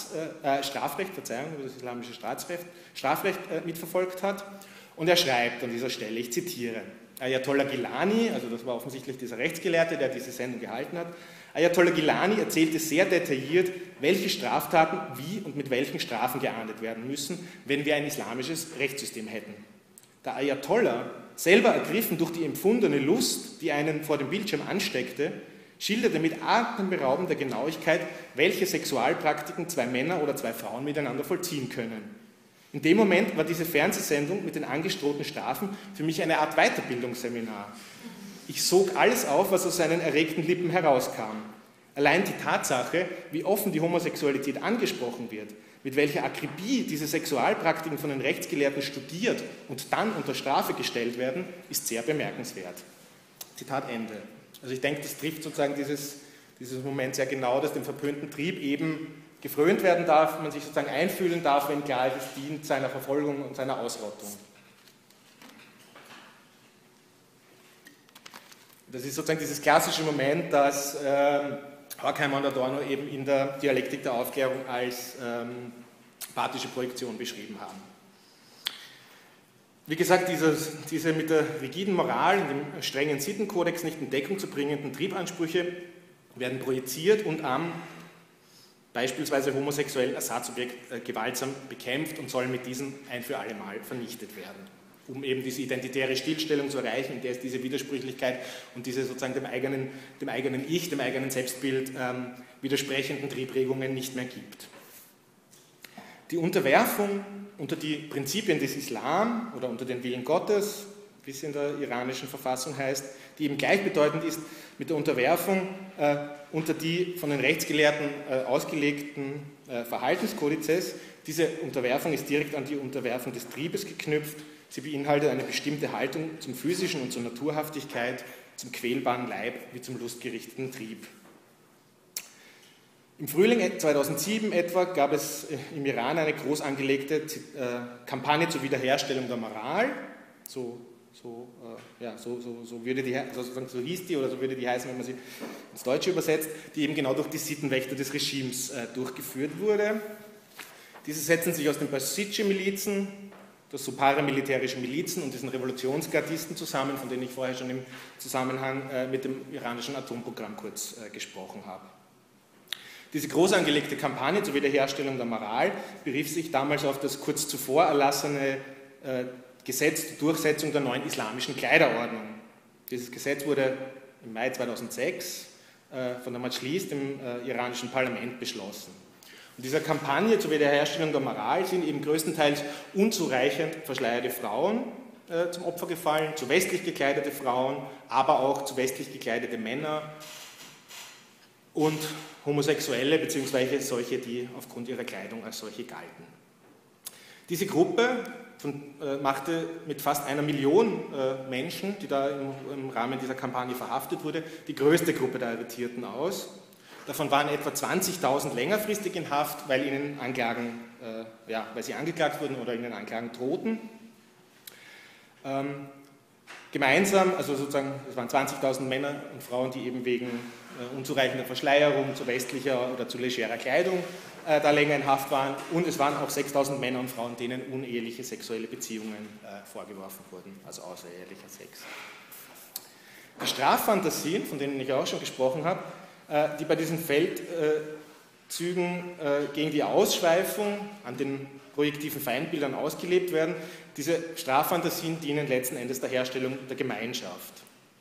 Strafrecht mitverfolgt hat. Und er schreibt an dieser Stelle, ich zitiere, Ayatollah Gilani, also das war offensichtlich dieser Rechtsgelehrte, der diese Sendung gehalten hat, Ayatollah Gilani erzählte sehr detailliert, welche Straftaten wie und mit welchen Strafen geahndet werden müssen, wenn wir ein islamisches Rechtssystem hätten. Der Ayatollah, selber ergriffen durch die empfundene Lust, die einen vor dem Bildschirm ansteckte, schilderte mit atemberaubender Genauigkeit, welche Sexualpraktiken zwei Männer oder zwei Frauen miteinander vollziehen können. In dem Moment war diese Fernsehsendung mit den angedrohten Strafen für mich eine Art Weiterbildungsseminar. Ich sog alles auf, was aus seinen erregten Lippen herauskam. Allein die Tatsache, wie offen die Homosexualität angesprochen wird, mit welcher Akribie diese Sexualpraktiken von den Rechtsgelehrten studiert und dann unter Strafe gestellt werden, ist sehr bemerkenswert. Zitat Ende. Also ich denke, das trifft sozusagen dieses Moment sehr genau, dass dem verpönten Trieb eben gefrönt werden darf, man sich sozusagen einfühlen darf, wenn klar ist, es dient seiner Verfolgung und seiner Ausrottung. Das ist sozusagen dieses klassische Moment, das Horkheimer und Adorno eben in der Dialektik der Aufklärung als pathische Projektion beschrieben haben. Wie gesagt, diese mit der rigiden Moral und dem strengen Sittenkodex nicht in Deckung zu bringenden Triebansprüche werden projiziert und am beispielsweise homosexuellen Ersatzobjekt gewaltsam bekämpft und sollen mit diesen ein für alle Mal vernichtet werden, um eben diese identitäre Stillstellung zu erreichen, in der es diese Widersprüchlichkeit und diese sozusagen dem eigenen Ich, dem eigenen Selbstbild widersprechenden Triebregungen nicht mehr gibt. Die Unterwerfung unter die Prinzipien des Islam oder unter den Willen Gottes, wie es in der iranischen Verfassung heißt, die eben gleichbedeutend ist mit der Unterwerfung unter die von den Rechtsgelehrten ausgelegten Verhaltenskodizes. Diese Unterwerfung ist direkt an die Unterwerfung des Triebes geknüpft. Sie beinhaltet eine bestimmte Haltung zum physischen und zur Naturhaftigkeit, zum quälbaren Leib wie zum lustgerichteten Trieb. Im Frühling 2007 etwa gab es im Iran eine groß angelegte Kampagne zur Wiederherstellung der Moral, so so hieß die oder so würde die heißen, wenn man sie ins Deutsche übersetzt, die eben genau durch die Sittenwächter des Regimes durchgeführt wurde. Diese setzen sich aus den Basij-Milizen, das so paramilitärische Milizen und diesen Revolutionsgardisten zusammen, von denen ich vorher schon im Zusammenhang mit dem iranischen Atomprogramm kurz gesprochen habe. Diese groß angelegte Kampagne zur Wiederherstellung der Moral berief sich damals auf das kurz zuvor erlassene Gesetz zur Durchsetzung der neuen islamischen Kleiderordnung. Dieses Gesetz wurde im Mai 2006 von der Majlis, dem iranischen Parlament, beschlossen. Und dieser Kampagne zur Wiederherstellung der Moral sind eben größtenteils unzureichend verschleierte Frauen zum Opfer gefallen, zu westlich gekleidete Frauen, aber auch zu westlich gekleidete Männer und Homosexuelle bzw. solche, die aufgrund ihrer Kleidung als solche galten. Diese Gruppe machte mit fast 1 Million Menschen, die da im Rahmen dieser Kampagne verhaftet wurde, die größte Gruppe der Arretierten aus. Davon waren etwa 20.000 längerfristig in Haft, weil sie angeklagt wurden oder ihnen Anklagen drohten. Gemeinsam, also sozusagen, es waren 20.000 Männer und Frauen, die eben wegen unzureichender Verschleierung zu westlicher oder zu legerer Kleidung da länger in Haft waren, und es waren auch 6.000 Männer und Frauen, denen uneheliche sexuelle Beziehungen vorgeworfen wurden, also außerehelicher Sex. Die Straffantasien, von denen ich auch schon gesprochen habe, die bei diesen Feldzügen gegen die Ausschweifung an den projektiven Feindbildern ausgelebt werden, diese Straffantasien dienen letzten Endes der Herstellung der Gemeinschaft.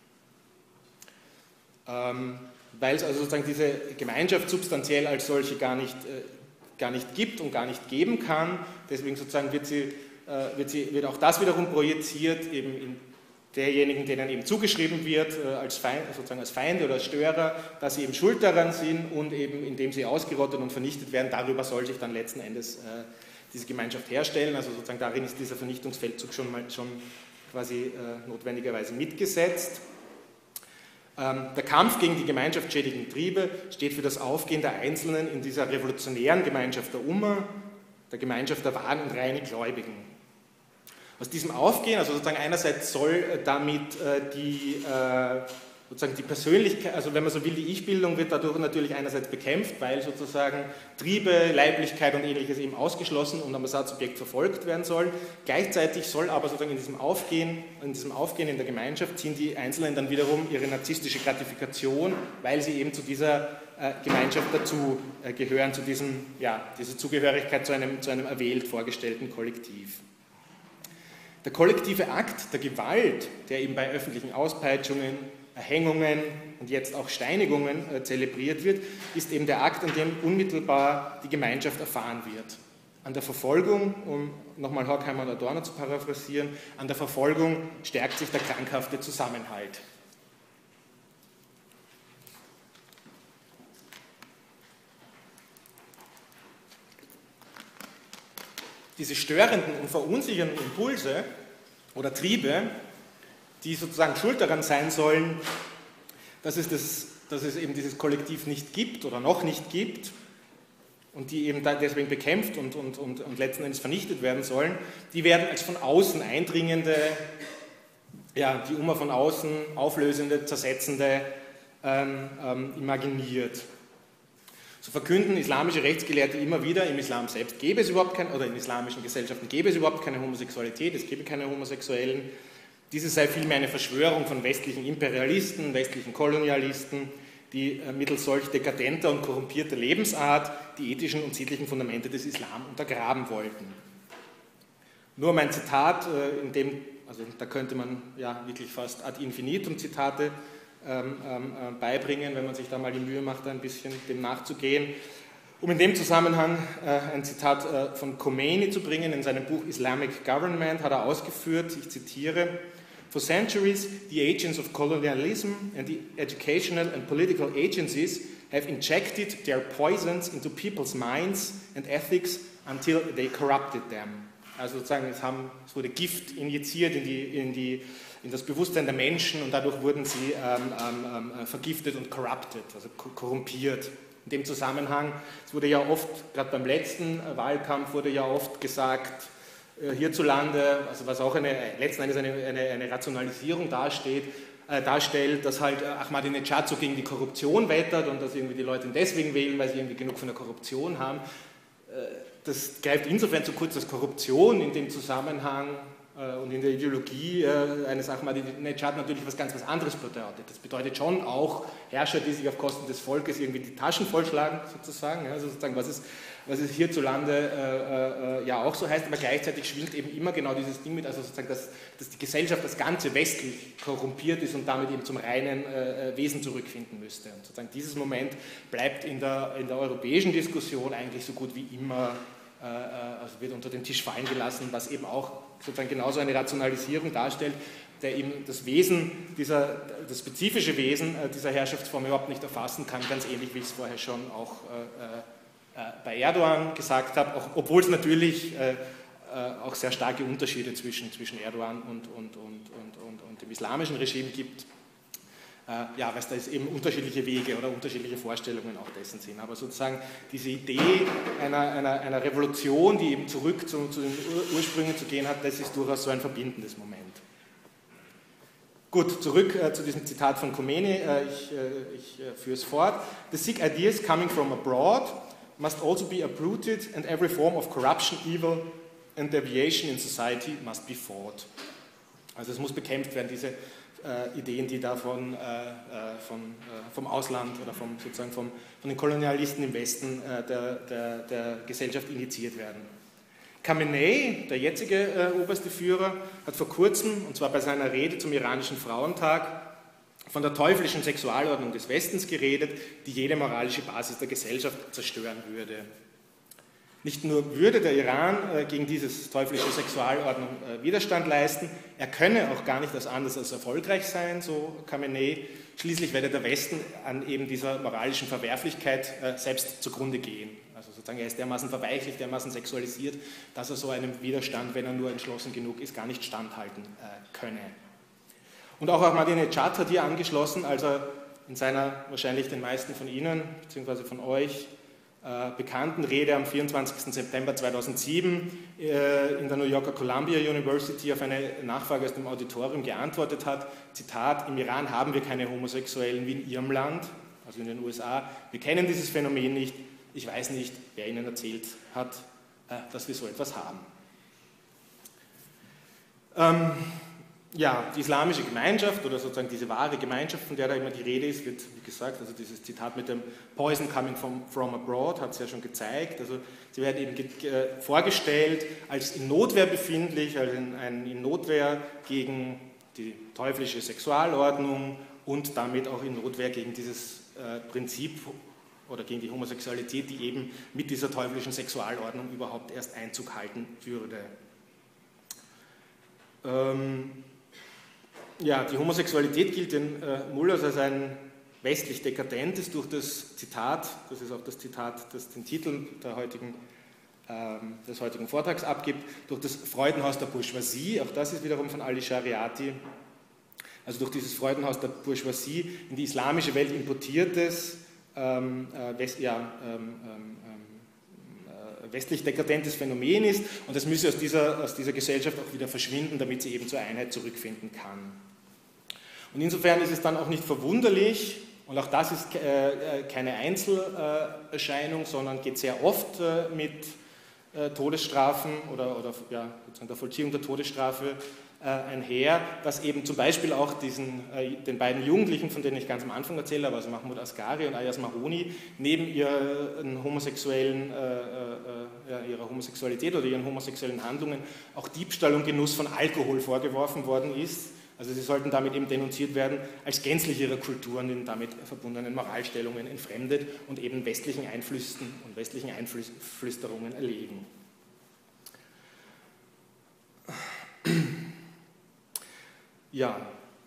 Weil es also sozusagen diese Gemeinschaft substanziell als solche gar nicht gibt und gar nicht geben kann. Deswegen sozusagen wird auch das wiederum projiziert, eben in derjenigen, denen eben zugeschrieben wird, als Feinde oder als Störer, dass sie eben schuld daran sind und eben indem sie ausgerottet und vernichtet werden, darüber soll sich dann letzten Endes diese Gemeinschaft herstellen. Also sozusagen darin ist dieser Vernichtungsfeldzug schon quasi notwendigerweise mitgesetzt. Der Kampf gegen die gemeinschaftsschädigenden Triebe steht für das Aufgehen der Einzelnen in dieser revolutionären Gemeinschaft der Umma, der Gemeinschaft der wahren und reinen Gläubigen. Aus diesem Aufgehen, also sozusagen einerseits soll damit die Persönlichkeit, also wenn man so will, die Ich-Bildung wird dadurch natürlich einerseits bekämpft, weil sozusagen Triebe, Leiblichkeit und Ähnliches eben ausgeschlossen und am Ersatzobjekt verfolgt werden sollen. Gleichzeitig soll aber sozusagen in diesem Aufgehen in der Gemeinschaft ziehen die Einzelnen dann wiederum ihre narzisstische Gratifikation, weil sie eben zu dieser Gemeinschaft dazu gehören, zu dieser Zugehörigkeit zu einem erwählt vorgestellten Kollektiv. Der kollektive Akt der Gewalt, der eben bei öffentlichen Auspeitschungen, Erhängungen und jetzt auch Steinigungen zelebriert wird, ist eben der Akt, an dem unmittelbar die Gemeinschaft erfahren wird. An der Verfolgung, um nochmal Horkheimer und Adorno zu paraphrasieren, an der Verfolgung stärkt sich der krankhafte Zusammenhalt. Diese störenden und verunsichernden Impulse oder Triebe, die sozusagen schuld daran sein sollen, dass es eben dieses Kollektiv nicht gibt oder noch nicht gibt und die eben deswegen bekämpft und letzten Endes vernichtet werden sollen, die werden als von außen eindringende, die Umma von außen auflösende, zersetzende imaginiert. So verkünden islamische Rechtsgelehrte immer wieder, im Islam selbst in islamischen Gesellschaften gäbe es überhaupt keine Homosexualität, es gäbe keine Homosexuellen. Diese sei vielmehr eine Verschwörung von westlichen Imperialisten, westlichen Kolonialisten, die mittels solch dekadenter und korrumpierter Lebensart die ethischen und sittlichen Fundamente des Islam untergraben wollten. Nur um ein Zitat, da könnte man wirklich fast ad infinitum Zitate beibringen, wenn man sich da mal die Mühe macht, ein bisschen dem nachzugehen. Um in dem Zusammenhang ein Zitat von Khomeini zu bringen, in seinem Buch Islamic Government hat er ausgeführt, ich zitiere: For centuries, the agents of colonialism and the educational and political agencies have injected their poisons into people's minds and ethics until they corrupted them. Also sozusagen, es wurde Gift injiziert in das Bewusstsein der Menschen und dadurch wurden sie vergiftet und corrupted, also korrumpiert. In dem Zusammenhang, es wurde ja oft, gerade beim letzten Wahlkampf wurde ja oft gesagt, hierzulande, also was auch letzten Endes eine Rationalisierung darstellt, dass halt Ahmadinejad so gegen die Korruption wettert und dass irgendwie die Leute ihn deswegen wählen, weil sie irgendwie genug von der Korruption haben. Das greift insofern zu kurz, dass Korruption in dem Zusammenhang und in der Ideologie eines Ahmadinejad natürlich was ganz anderes bedeutet. Das bedeutet schon auch Herrscher, die sich auf Kosten des Volkes irgendwie die Taschen vollschlagen, sozusagen. Also sozusagen, was es hierzulande ja auch so heißt, aber gleichzeitig schwingt eben immer genau dieses Ding mit, also sozusagen, dass die Gesellschaft, das Ganze westlich korrumpiert ist und damit eben zum reinen Wesen zurückfinden müsste. Und sozusagen dieses Moment bleibt in der europäischen Diskussion eigentlich so gut wie immer, also wird unter den Tisch fallen gelassen, was eben auch sozusagen genauso eine Rationalisierung darstellt, der eben das Wesen das spezifische Wesen dieser Herrschaftsform überhaupt nicht erfassen kann, ganz ähnlich wie ich es vorher schon auch bei Erdogan gesagt habe, obwohl es natürlich auch sehr starke Unterschiede zwischen Erdogan und dem islamischen Regime gibt. Ja, weil es da eben unterschiedliche Wege oder unterschiedliche Vorstellungen auch dessen sind. Aber sozusagen diese Idee einer Revolution, die eben zurück zu den Ursprüngen zu gehen hat, das ist durchaus so ein verbindendes Moment. Gut, zurück zu diesem Zitat von Khomeini, ich führe es fort. The Sikh ideas coming from abroad must also be uprooted and every form of corruption, evil and deviation in society must be fought. Also es muss bekämpft werden, diese Ideen, die da vom Ausland oder sozusagen von den Kolonialisten im Westen der Gesellschaft initiiert werden. Khamenei, der jetzige oberste Führer, hat vor kurzem, und zwar bei seiner Rede zum iranischen Frauentag, von der teuflischen Sexualordnung des Westens geredet, die jede moralische Basis der Gesellschaft zerstören würde. Nicht nur würde der Iran gegen diese teuflische Sexualordnung Widerstand leisten, er könne auch gar nicht anders als erfolgreich sein, so Khamenei. Schließlich werde der Westen an eben dieser moralischen Verwerflichkeit selbst zugrunde gehen. Also sozusagen, er ist dermaßen verweichlicht, dermaßen sexualisiert, dass er so einem Widerstand, wenn er nur entschlossen genug ist, gar nicht standhalten könne. Und auch Ahmadinejad hat hier angeschlossen, als er in seiner, wahrscheinlich den meisten von Ihnen, beziehungsweise von euch, bekannten Rede am 24. September 2007 in der New Yorker Columbia University auf eine Nachfrage aus dem Auditorium geantwortet hat, Zitat, im Iran haben wir keine Homosexuellen wie in Ihrem Land, also in den USA, wir kennen dieses Phänomen nicht, ich weiß nicht, wer Ihnen erzählt hat, dass wir so etwas haben. Ja, die islamische Gemeinschaft oder sozusagen diese wahre Gemeinschaft, von der da immer die Rede ist, wird, wie gesagt, also dieses Zitat mit dem Poison coming from abroad hat es ja schon gezeigt, also sie werden eben vorgestellt als in Notwehr befindlich, als in Notwehr gegen die teuflische Sexualordnung und damit auch in Notwehr gegen dieses Prinzip oder gegen die Homosexualität, die eben mit dieser teuflischen Sexualordnung überhaupt erst Einzug halten würde. Ja, die Homosexualität gilt den Mullahs als ein westlich dekadentes durch das Zitat, das ist auch das Zitat, das den Titel des heutigen Vortrags abgibt, durch das Freudenhaus der Bourgeoisie, auch das ist wiederum von Ali Shariati, also durch dieses Freudenhaus der Bourgeoisie in die islamische Welt importiertes, westlich dekadentes Phänomen ist und das müsse aus dieser Gesellschaft auch wieder verschwinden, damit sie eben zur Einheit zurückfinden kann. Und insofern ist es dann auch nicht verwunderlich, und auch das ist keine Einzelerscheinung, sondern geht sehr oft mit Todesstrafen oder ja, der Vollziehung der Todesstrafe einher, dass eben zum Beispiel auch den beiden Jugendlichen, von denen ich ganz am Anfang erzählt habe, also Mahmoud Asghari und Ayaz Mahoni, neben ihrer Homosexualität oder ihren homosexuellen Handlungen auch Diebstahl und Genuss von Alkohol vorgeworfen worden ist. Also sie sollten damit eben denunziert werden, als gänzlich ihrer Kultur und den damit verbundenen Moralstellungen entfremdet und eben westlichen Einflüssen und westlichen Einflüsterungen erlegen. Ja,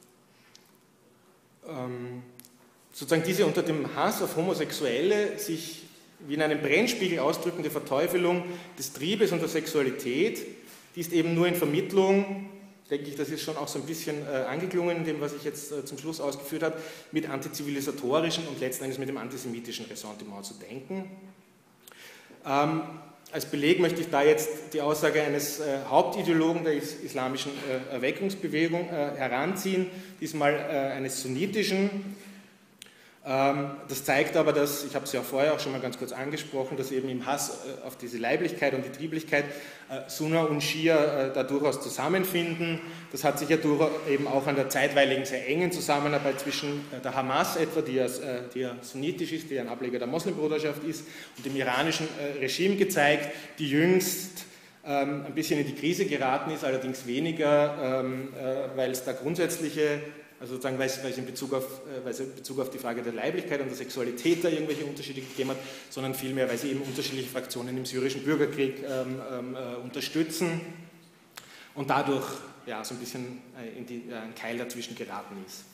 sozusagen diese unter dem Hass auf Homosexuelle sich wie in einem Brennspiegel ausdrückende Verteufelung des Triebes und der Sexualität, die ist eben nur in Vermittlung, denke ich, das ist schon auch so ein bisschen angeklungen in dem, was ich jetzt zum Schluss ausgeführt habe, mit antizivilisatorischen und letzten Endes mit dem antisemitischen Ressentiment zu denken. Als Beleg möchte ich da jetzt die Aussage eines Hauptideologen der islamischen Erweckungsbewegung heranziehen, diesmal eines sunnitischen. Das zeigt aber, dass, ich habe es ja vorher auch schon mal ganz kurz angesprochen, dass eben im Hass auf diese Leiblichkeit und die Trieblichkeit Sunna und Schia da durchaus zusammenfinden. Das hat sich ja eben auch an der zeitweiligen sehr engen Zusammenarbeit zwischen der Hamas etwa, die ja sunnitisch ist, die ein Ableger der Moslembruderschaft ist, und dem iranischen Regime gezeigt, die jüngst ein bisschen in die Krise geraten ist, allerdings weniger, weil es da grundsätzliche, also sozusagen, weil es in Bezug auf die Frage der Leiblichkeit und der Sexualität da irgendwelche Unterschiede gegeben hat, sondern vielmehr, weil sie eben unterschiedliche Fraktionen im syrischen Bürgerkrieg unterstützen und dadurch ja, so ein bisschen ein Keil dazwischen geraten ist.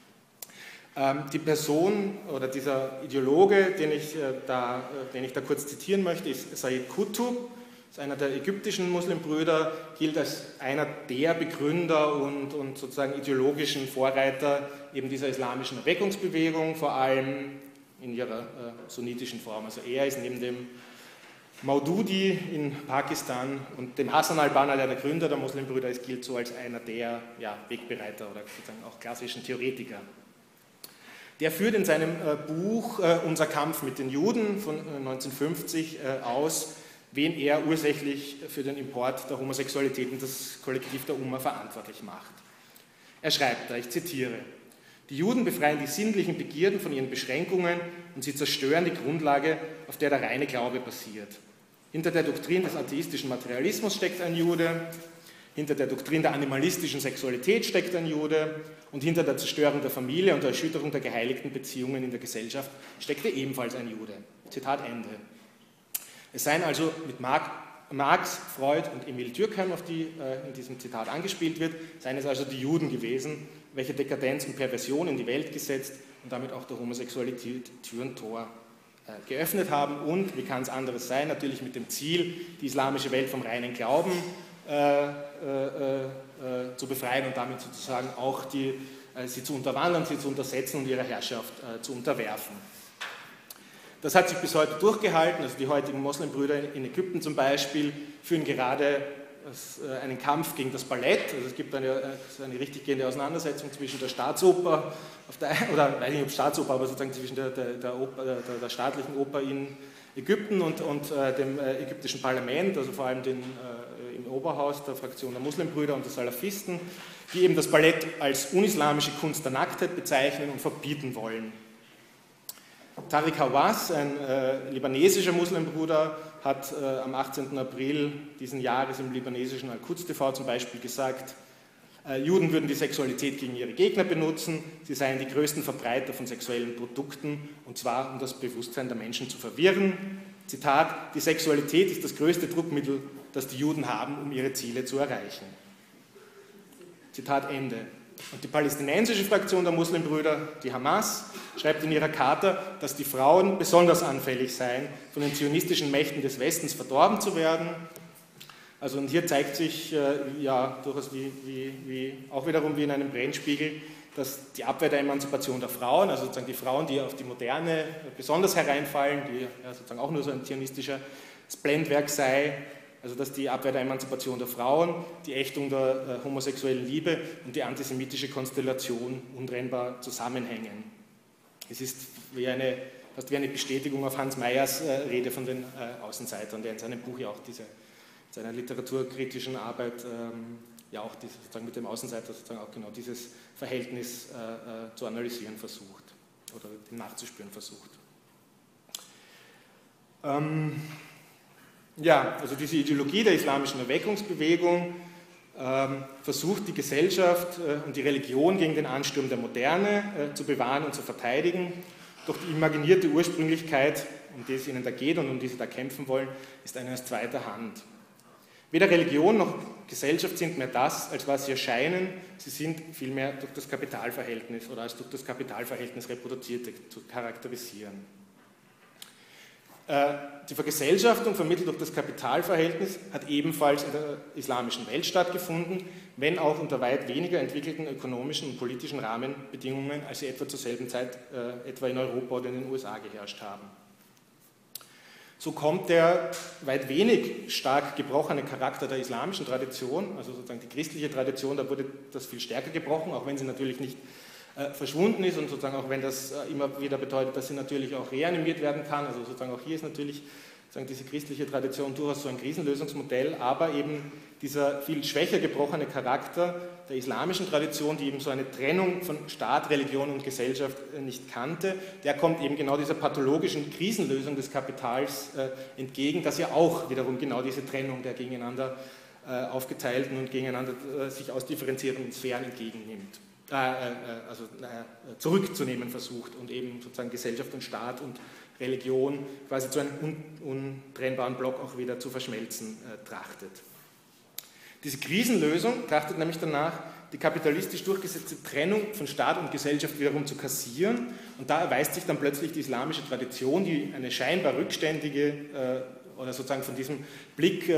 Die Person oder dieser Ideologe, den ich da kurz zitieren möchte, ist Said Qutb. Einer der ägyptischen Muslimbrüder, gilt als einer der Begründer und sozusagen ideologischen Vorreiter eben dieser islamischen Erweckungsbewegung, vor allem in ihrer sunnitischen Form. Also er ist neben dem Maududi in Pakistan und dem Hassan al-Banna, der Gründer der Muslimbrüder ist, gilt so als einer der Wegbereiter oder sozusagen auch klassischen Theoretiker. Der führt in seinem Buch Unser Kampf mit den Juden von 1950 aus, wen er ursächlich für den Import der Homosexualität in das Kollektiv der Umma verantwortlich macht. Er schreibt da, ich zitiere: Die Juden befreien die sinnlichen Begierden von ihren Beschränkungen und sie zerstören die Grundlage, auf der der reine Glaube basiert. Hinter der Doktrin des atheistischen Materialismus steckt ein Jude, hinter der Doktrin der animalistischen Sexualität steckt ein Jude und hinter der Zerstörung der Familie und der Erschütterung der geheiligten Beziehungen in der Gesellschaft steckte ebenfalls ein Jude. Zitat Ende. Es seien also mit Marx, Freud und Emil Durkheim, auf die in diesem Zitat angespielt wird, seien es also die Juden gewesen, welche Dekadenz und Perversion in die Welt gesetzt und damit auch der Homosexualität Tür und Tor geöffnet haben und, wie kann es anderes sein, natürlich mit dem Ziel, die islamische Welt vom reinen Glauben zu befreien und damit sozusagen auch sie zu unterwandern, sie zu untersetzen und ihrer Herrschaft zu unterwerfen. Das hat sich bis heute durchgehalten, also die heutigen Muslimbrüder in Ägypten zum Beispiel führen gerade einen Kampf gegen das Ballett, also es gibt eine richtiggehende Auseinandersetzung zwischen der Staatsoper, oder weiß nicht ob Staatsoper, aber sozusagen zwischen der staatlichen Oper in Ägypten und dem ägyptischen Parlament, also vor allem im Oberhaus der Fraktion der Muslimbrüder und der Salafisten, die eben das Ballett als unislamische Kunst der Nacktheit bezeichnen und verbieten wollen. Tariq Hawass, ein libanesischer Muslimbruder, hat am 18. April diesen Jahres im libanesischen Al-Quds TV zum Beispiel gesagt, Juden würden die Sexualität gegen ihre Gegner benutzen, sie seien die größten Verbreiter von sexuellen Produkten, und zwar um das Bewusstsein der Menschen zu verwirren. Zitat, die Sexualität ist das größte Druckmittel, das die Juden haben, um ihre Ziele zu erreichen. Zitat Ende. Und die palästinensische Fraktion der Muslimbrüder, die Hamas, schreibt in ihrer Charta, dass die Frauen besonders anfällig seien, von den zionistischen Mächten des Westens verdorben zu werden. Also und hier zeigt sich durchaus auch wiederum wie in einem Brennspiegel, dass die Abwehr der Emanzipation der Frauen, also sozusagen die Frauen, die auf die Moderne besonders hereinfallen, die sozusagen auch nur so ein zionistisches Blendwerk sei, also dass die Abwehr der Emanzipation der Frauen, die Ächtung der homosexuellen Liebe und die antisemitische Konstellation untrennbar zusammenhängen. Es ist fast wie eine Bestätigung auf Hans Meyers Rede von den Außenseitern, der in seinem Buch ja auch seiner literaturkritischen Arbeit auch sozusagen mit dem Außenseiter sozusagen auch genau dieses Verhältnis zu analysieren versucht oder dem nachzuspüren versucht. Also diese Ideologie der islamischen Erweckungsbewegung versucht die Gesellschaft und die Religion gegen den Ansturm der Moderne zu bewahren und zu verteidigen. Doch die imaginierte Ursprünglichkeit, um die es ihnen da geht und um die sie da kämpfen wollen, ist eine aus zweiter Hand. Weder Religion noch Gesellschaft sind mehr das, als was sie erscheinen, sie sind vielmehr durch das Kapitalverhältnis oder als durch das Kapitalverhältnis Reproduzierte zu charakterisieren. Die Vergesellschaftung vermittelt durch das Kapitalverhältnis hat ebenfalls in der islamischen Welt stattgefunden, wenn auch unter weit weniger entwickelten ökonomischen und politischen Rahmenbedingungen, als sie etwa zur selben Zeit etwa in Europa oder in den USA geherrscht haben. So kommt der weit wenig stark gebrochene Charakter der islamischen Tradition, also sozusagen die christliche Tradition, da wurde das viel stärker gebrochen, auch wenn sie natürlich nicht verschwunden ist und sozusagen auch wenn das immer wieder bedeutet, dass sie natürlich auch reanimiert werden kann. Also sozusagen auch hier ist natürlich sozusagen diese christliche Tradition durchaus so ein Krisenlösungsmodell, aber eben dieser viel schwächer gebrochene Charakter der islamischen Tradition, die eben so eine Trennung von Staat, Religion und Gesellschaft nicht kannte, der kommt eben genau dieser pathologischen Krisenlösung des Kapitals entgegen, das ja auch wiederum genau diese Trennung der gegeneinander aufgeteilten und gegeneinander sich ausdifferenzierenden Sphären entgegennimmt. Zurückzunehmen versucht und eben sozusagen Gesellschaft und Staat und Religion quasi zu einem untrennbaren Block auch wieder zu verschmelzen trachtet. Diese Krisenlösung trachtet nämlich danach, die kapitalistisch durchgesetzte Trennung von Staat und Gesellschaft wiederum zu kassieren, und da erweist sich dann plötzlich die islamische Tradition, die eine scheinbar rückständige oder sozusagen von diesem Blick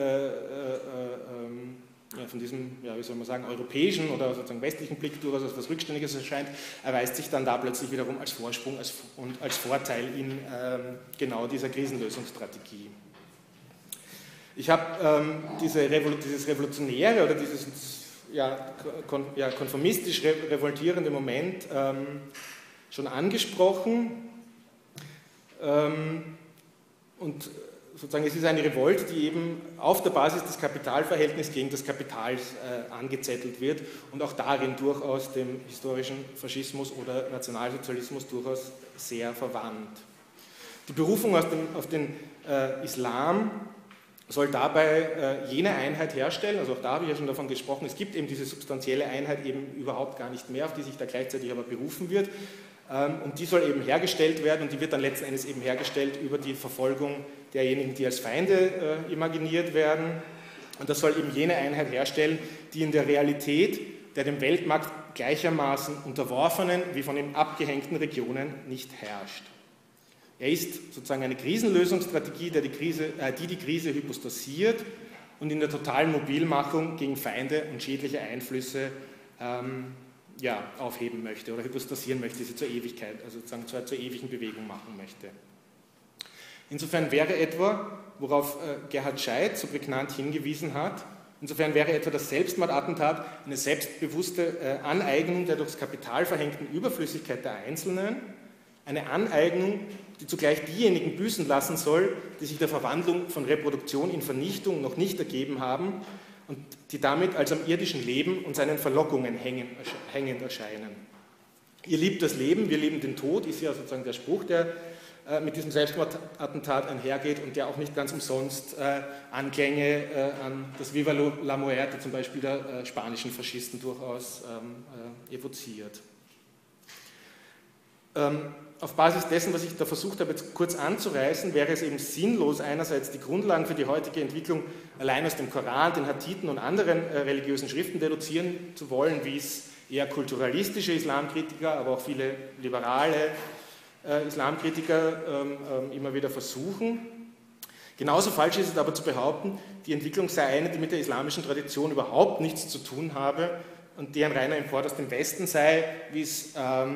von diesem, ja, wie soll man sagen, europäischen oder sozusagen westlichen Blick durchaus als etwas Rückständiges erscheint, erweist sich dann da plötzlich wiederum als Vorsprung und als Vorteil in genau dieser Krisenlösungsstrategie. Ich habe dieses Revolutionäre oder dieses konformistisch revoltierende Moment schon angesprochen, und sozusagen, es ist eine Revolte, die eben auf der Basis des Kapitalverhältnisses gegen das Kapital angezettelt wird und auch darin durchaus dem historischen Faschismus oder Nationalsozialismus durchaus sehr verwandt. Die Berufung auf den Islam soll dabei jene Einheit herstellen, also auch da habe ich ja schon davon gesprochen, es gibt eben diese substanzielle Einheit eben überhaupt gar nicht mehr, auf die sich da gleichzeitig aber berufen wird. Und die soll eben hergestellt werden, und die wird dann letzten Endes eben hergestellt über die Verfolgung derjenigen, die als Feinde imaginiert werden. Und das soll eben jene Einheit herstellen, die in der Realität der dem Weltmarkt gleichermaßen unterworfenen wie von ihm abgehängten Regionen nicht herrscht. Er ist sozusagen eine Krisenlösungsstrategie, die die Krise hypostasiert und in der totalen Mobilmachung gegen Feinde und schädliche Einflüsse aufheben möchte oder hypostasieren möchte, sie zur Ewigkeit, also sozusagen zur ewigen Bewegung machen möchte. Insofern wäre etwa, worauf Gerhard Scheidt so prägnant hingewiesen hat, insofern wäre etwa das Selbstmordattentat eine selbstbewusste Aneignung der durchs Kapital verhängten Überflüssigkeit der Einzelnen, eine Aneignung, die zugleich diejenigen büßen lassen soll, die sich der Verwandlung von Reproduktion in Vernichtung noch nicht ergeben haben und die damit als am irdischen Leben und seinen Verlockungen hängend erscheinen. Ihr liebt das Leben, wir lieben den Tod, ist ja sozusagen der Spruch, der mit diesem Selbstmordattentat einhergeht und der auch nicht ganz umsonst Anklänge an das Viva la Muerte zum Beispiel der spanischen Faschisten durchaus evoziert. Auf Basis dessen, was ich da versucht habe, jetzt kurz anzureißen, wäre es eben sinnlos, einerseits die Grundlagen für die heutige Entwicklung allein aus dem Koran, den Hadithen und anderen religiösen Schriften deduzieren zu wollen, wie es eher kulturalistische Islamkritiker, aber auch viele liberale Islamkritiker immer wieder versuchen. Genauso falsch ist es aber zu behaupten, die Entwicklung sei eine, die mit der islamischen Tradition überhaupt nichts zu tun habe und deren reiner Import aus dem Westen sei, wie es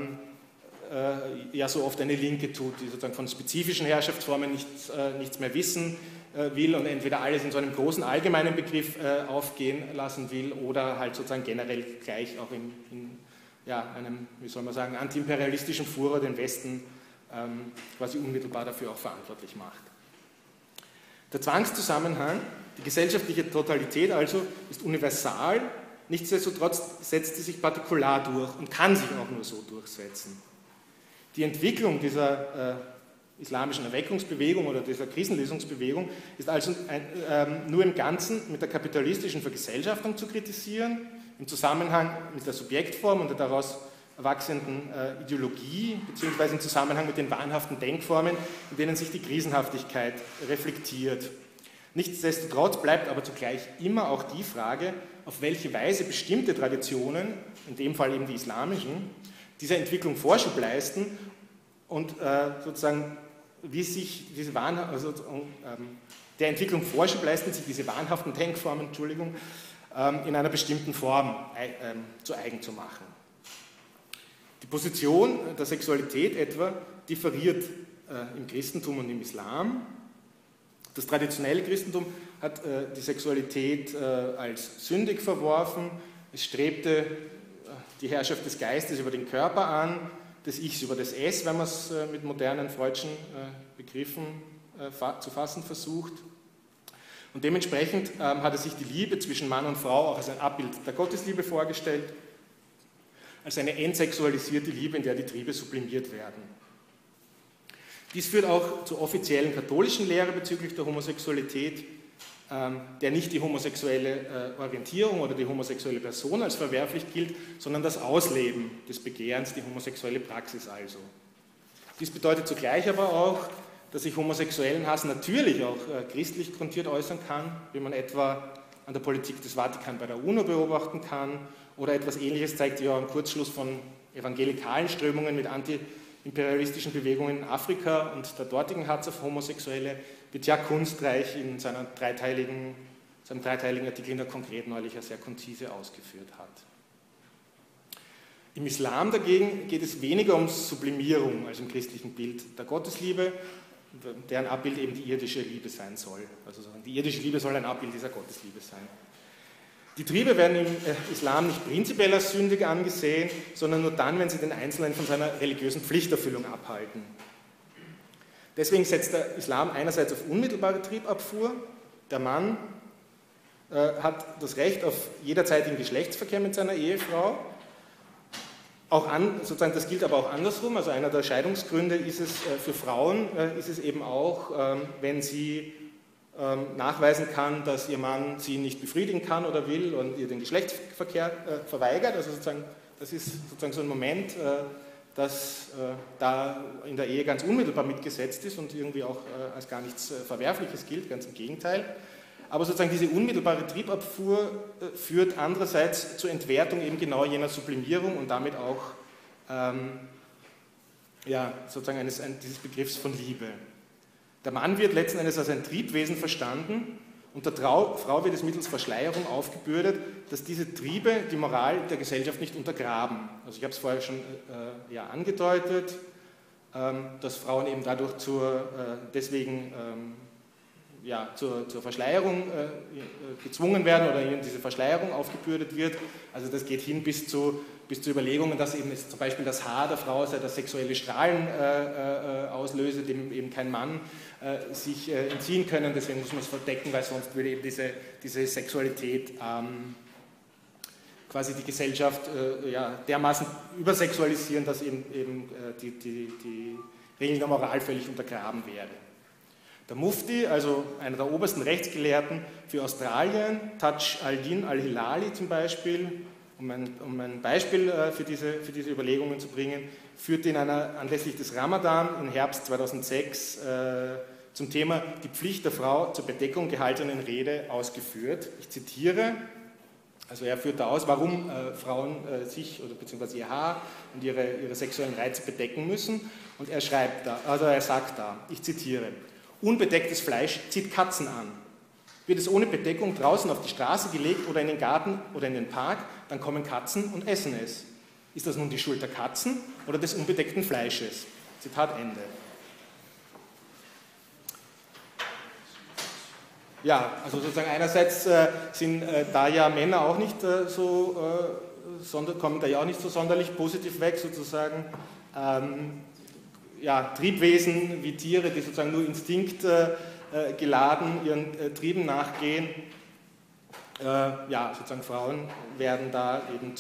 ja so oft eine Linke tut, die sozusagen von spezifischen Herrschaftsformen nichts mehr wissen will und entweder alles in so einem großen allgemeinen Begriff aufgehen lassen will oder halt sozusagen generell gleich auch in einem, wie soll man sagen, antiimperialistischen Furor den Westen quasi unmittelbar dafür auch verantwortlich macht. Der Zwangszusammenhang, die gesellschaftliche Totalität also, ist universal, nichtsdestotrotz setzt sie sich partikular durch und kann sich auch nur so durchsetzen. Die Entwicklung dieser islamischen Erweckungsbewegung oder dieser Krisenlösungsbewegung ist also nur im Ganzen mit der kapitalistischen Vergesellschaftung zu kritisieren, im Zusammenhang mit der Subjektform und der daraus erwachsenden Ideologie, beziehungsweise im Zusammenhang mit den wahnhaften Denkformen, in denen sich die Krisenhaftigkeit reflektiert. Nichtsdestotrotz bleibt aber zugleich immer auch die Frage, auf welche Weise bestimmte Traditionen, in dem Fall eben die islamischen, dieser Entwicklung Vorschub leisten und sozusagen, wie sich diese der Entwicklung Vorschub leisten, sich diese wahnhaften Denkformen, in einer bestimmten Form zu eigen zu machen. Die Position der Sexualität etwa differiert im Christentum und im Islam. Das traditionelle Christentum hat die Sexualität als sündig verworfen. Es strebte die Herrschaft des Geistes über den Körper an, des Ichs über das Es, wenn man es mit modernen freudschen Begriffen zu fassen versucht. Und dementsprechend hat er sich die Liebe zwischen Mann und Frau auch als ein Abbild der Gottesliebe vorgestellt, als eine entsexualisierte Liebe, in der die Triebe sublimiert werden. Dies führt auch zur offiziellen katholischen Lehre bezüglich der Homosexualität, der nicht die homosexuelle Orientierung oder die homosexuelle Person als verwerflich gilt, sondern das Ausleben des Begehrens, die homosexuelle Praxis also. Dies bedeutet zugleich aber auch, dass sich Homosexuellenhass natürlich auch christlich grundiert äußern kann, wie man etwa an der Politik des Vatikan bei der UNO beobachten kann, oder etwas Ähnliches zeigt ja ein Kurzschluss von evangelikalen Strömungen mit antiimperialistischen Bewegungen in Afrika und der dortigen Hass auf Homosexuelle, wie Jacques Kunstreich in seinem dreiteiligen Artikel in der Konkret neulich sehr konzise ausgeführt hat. Im Islam dagegen geht es weniger um Sublimierung als im christlichen Bild der Gottesliebe, deren Abbild eben die irdische Liebe sein soll. Also die irdische Liebe soll ein Abbild dieser Gottesliebe sein. Die Triebe werden im Islam nicht prinzipiell als sündig angesehen, sondern nur dann, wenn sie den Einzelnen von seiner religiösen Pflichterfüllung abhalten. Deswegen setzt der Islam einerseits auf unmittelbare Triebabfuhr. Der Mann hat das Recht auf jederzeitigen Geschlechtsverkehr mit seiner Ehefrau. Sozusagen, das gilt aber auch andersrum. Also einer der Scheidungsgründe ist es für Frauen, ist es eben auch, wenn sie nachweisen kann, dass ihr Mann sie nicht befriedigen kann oder will und ihr den Geschlechtsverkehr verweigert. Also sozusagen, das ist sozusagen so ein Moment, das da in der Ehe ganz unmittelbar mitgesetzt ist und irgendwie auch als gar nichts Verwerfliches gilt, ganz im Gegenteil. Aber sozusagen diese unmittelbare Triebabfuhr führt andererseits zur Entwertung eben genau jener Sublimierung und damit auch sozusagen dieses Begriffs von Liebe. Der Mann wird letzten Endes als ein Triebwesen verstanden und der Frau wird es mittels Verschleierung aufgebürdet, dass diese Triebe die Moral der Gesellschaft nicht untergraben. Also ich habe es vorher schon angedeutet, dass Frauen eben dadurch zur Verschleierung gezwungen werden oder ihnen diese Verschleierung aufgebürdet wird. Also das geht hin bis zu Überlegungen, dass eben zum Beispiel das Haar der Frau das sexuelle Strahlen auslöse, dem eben kein Mann sich entziehen können, deswegen muss man es verdecken, weil sonst würde eben diese Sexualität quasi die Gesellschaft dermaßen übersexualisieren, dass eben die Regeln der Moral völlig untergraben wäre. Der Mufti, also einer der obersten Rechtsgelehrten für Australien, Taj al-Din al-Hilali zum Beispiel, um ein Beispiel für diese Überlegungen zu bringen, führte in einer anlässlich des Ramadan im Herbst 2006 zum Thema die Pflicht der Frau zur Bedeckung gehaltenen Rede ausgeführt. Ich zitiere, also er führte aus, warum Frauen sich oder beziehungsweise ihr Haar und ihre sexuellen Reize bedecken müssen. Und er sagt da, ich zitiere, unbedecktes Fleisch zieht Katzen an. Wird es ohne Bedeckung draußen auf die Straße gelegt oder in den Garten oder in den Park, dann kommen Katzen und essen es. Ist das nun die Schuld der Katzen oder des unbedeckten Fleisches? Zitat Ende. Ja, also sozusagen einerseits sind da ja Männer auch nicht kommen da ja auch nicht so sonderlich positiv weg, sozusagen. Triebwesen wie Tiere, die sozusagen nur instinktgeladen ihren Trieben nachgehen. Sozusagen Frauen werden da eben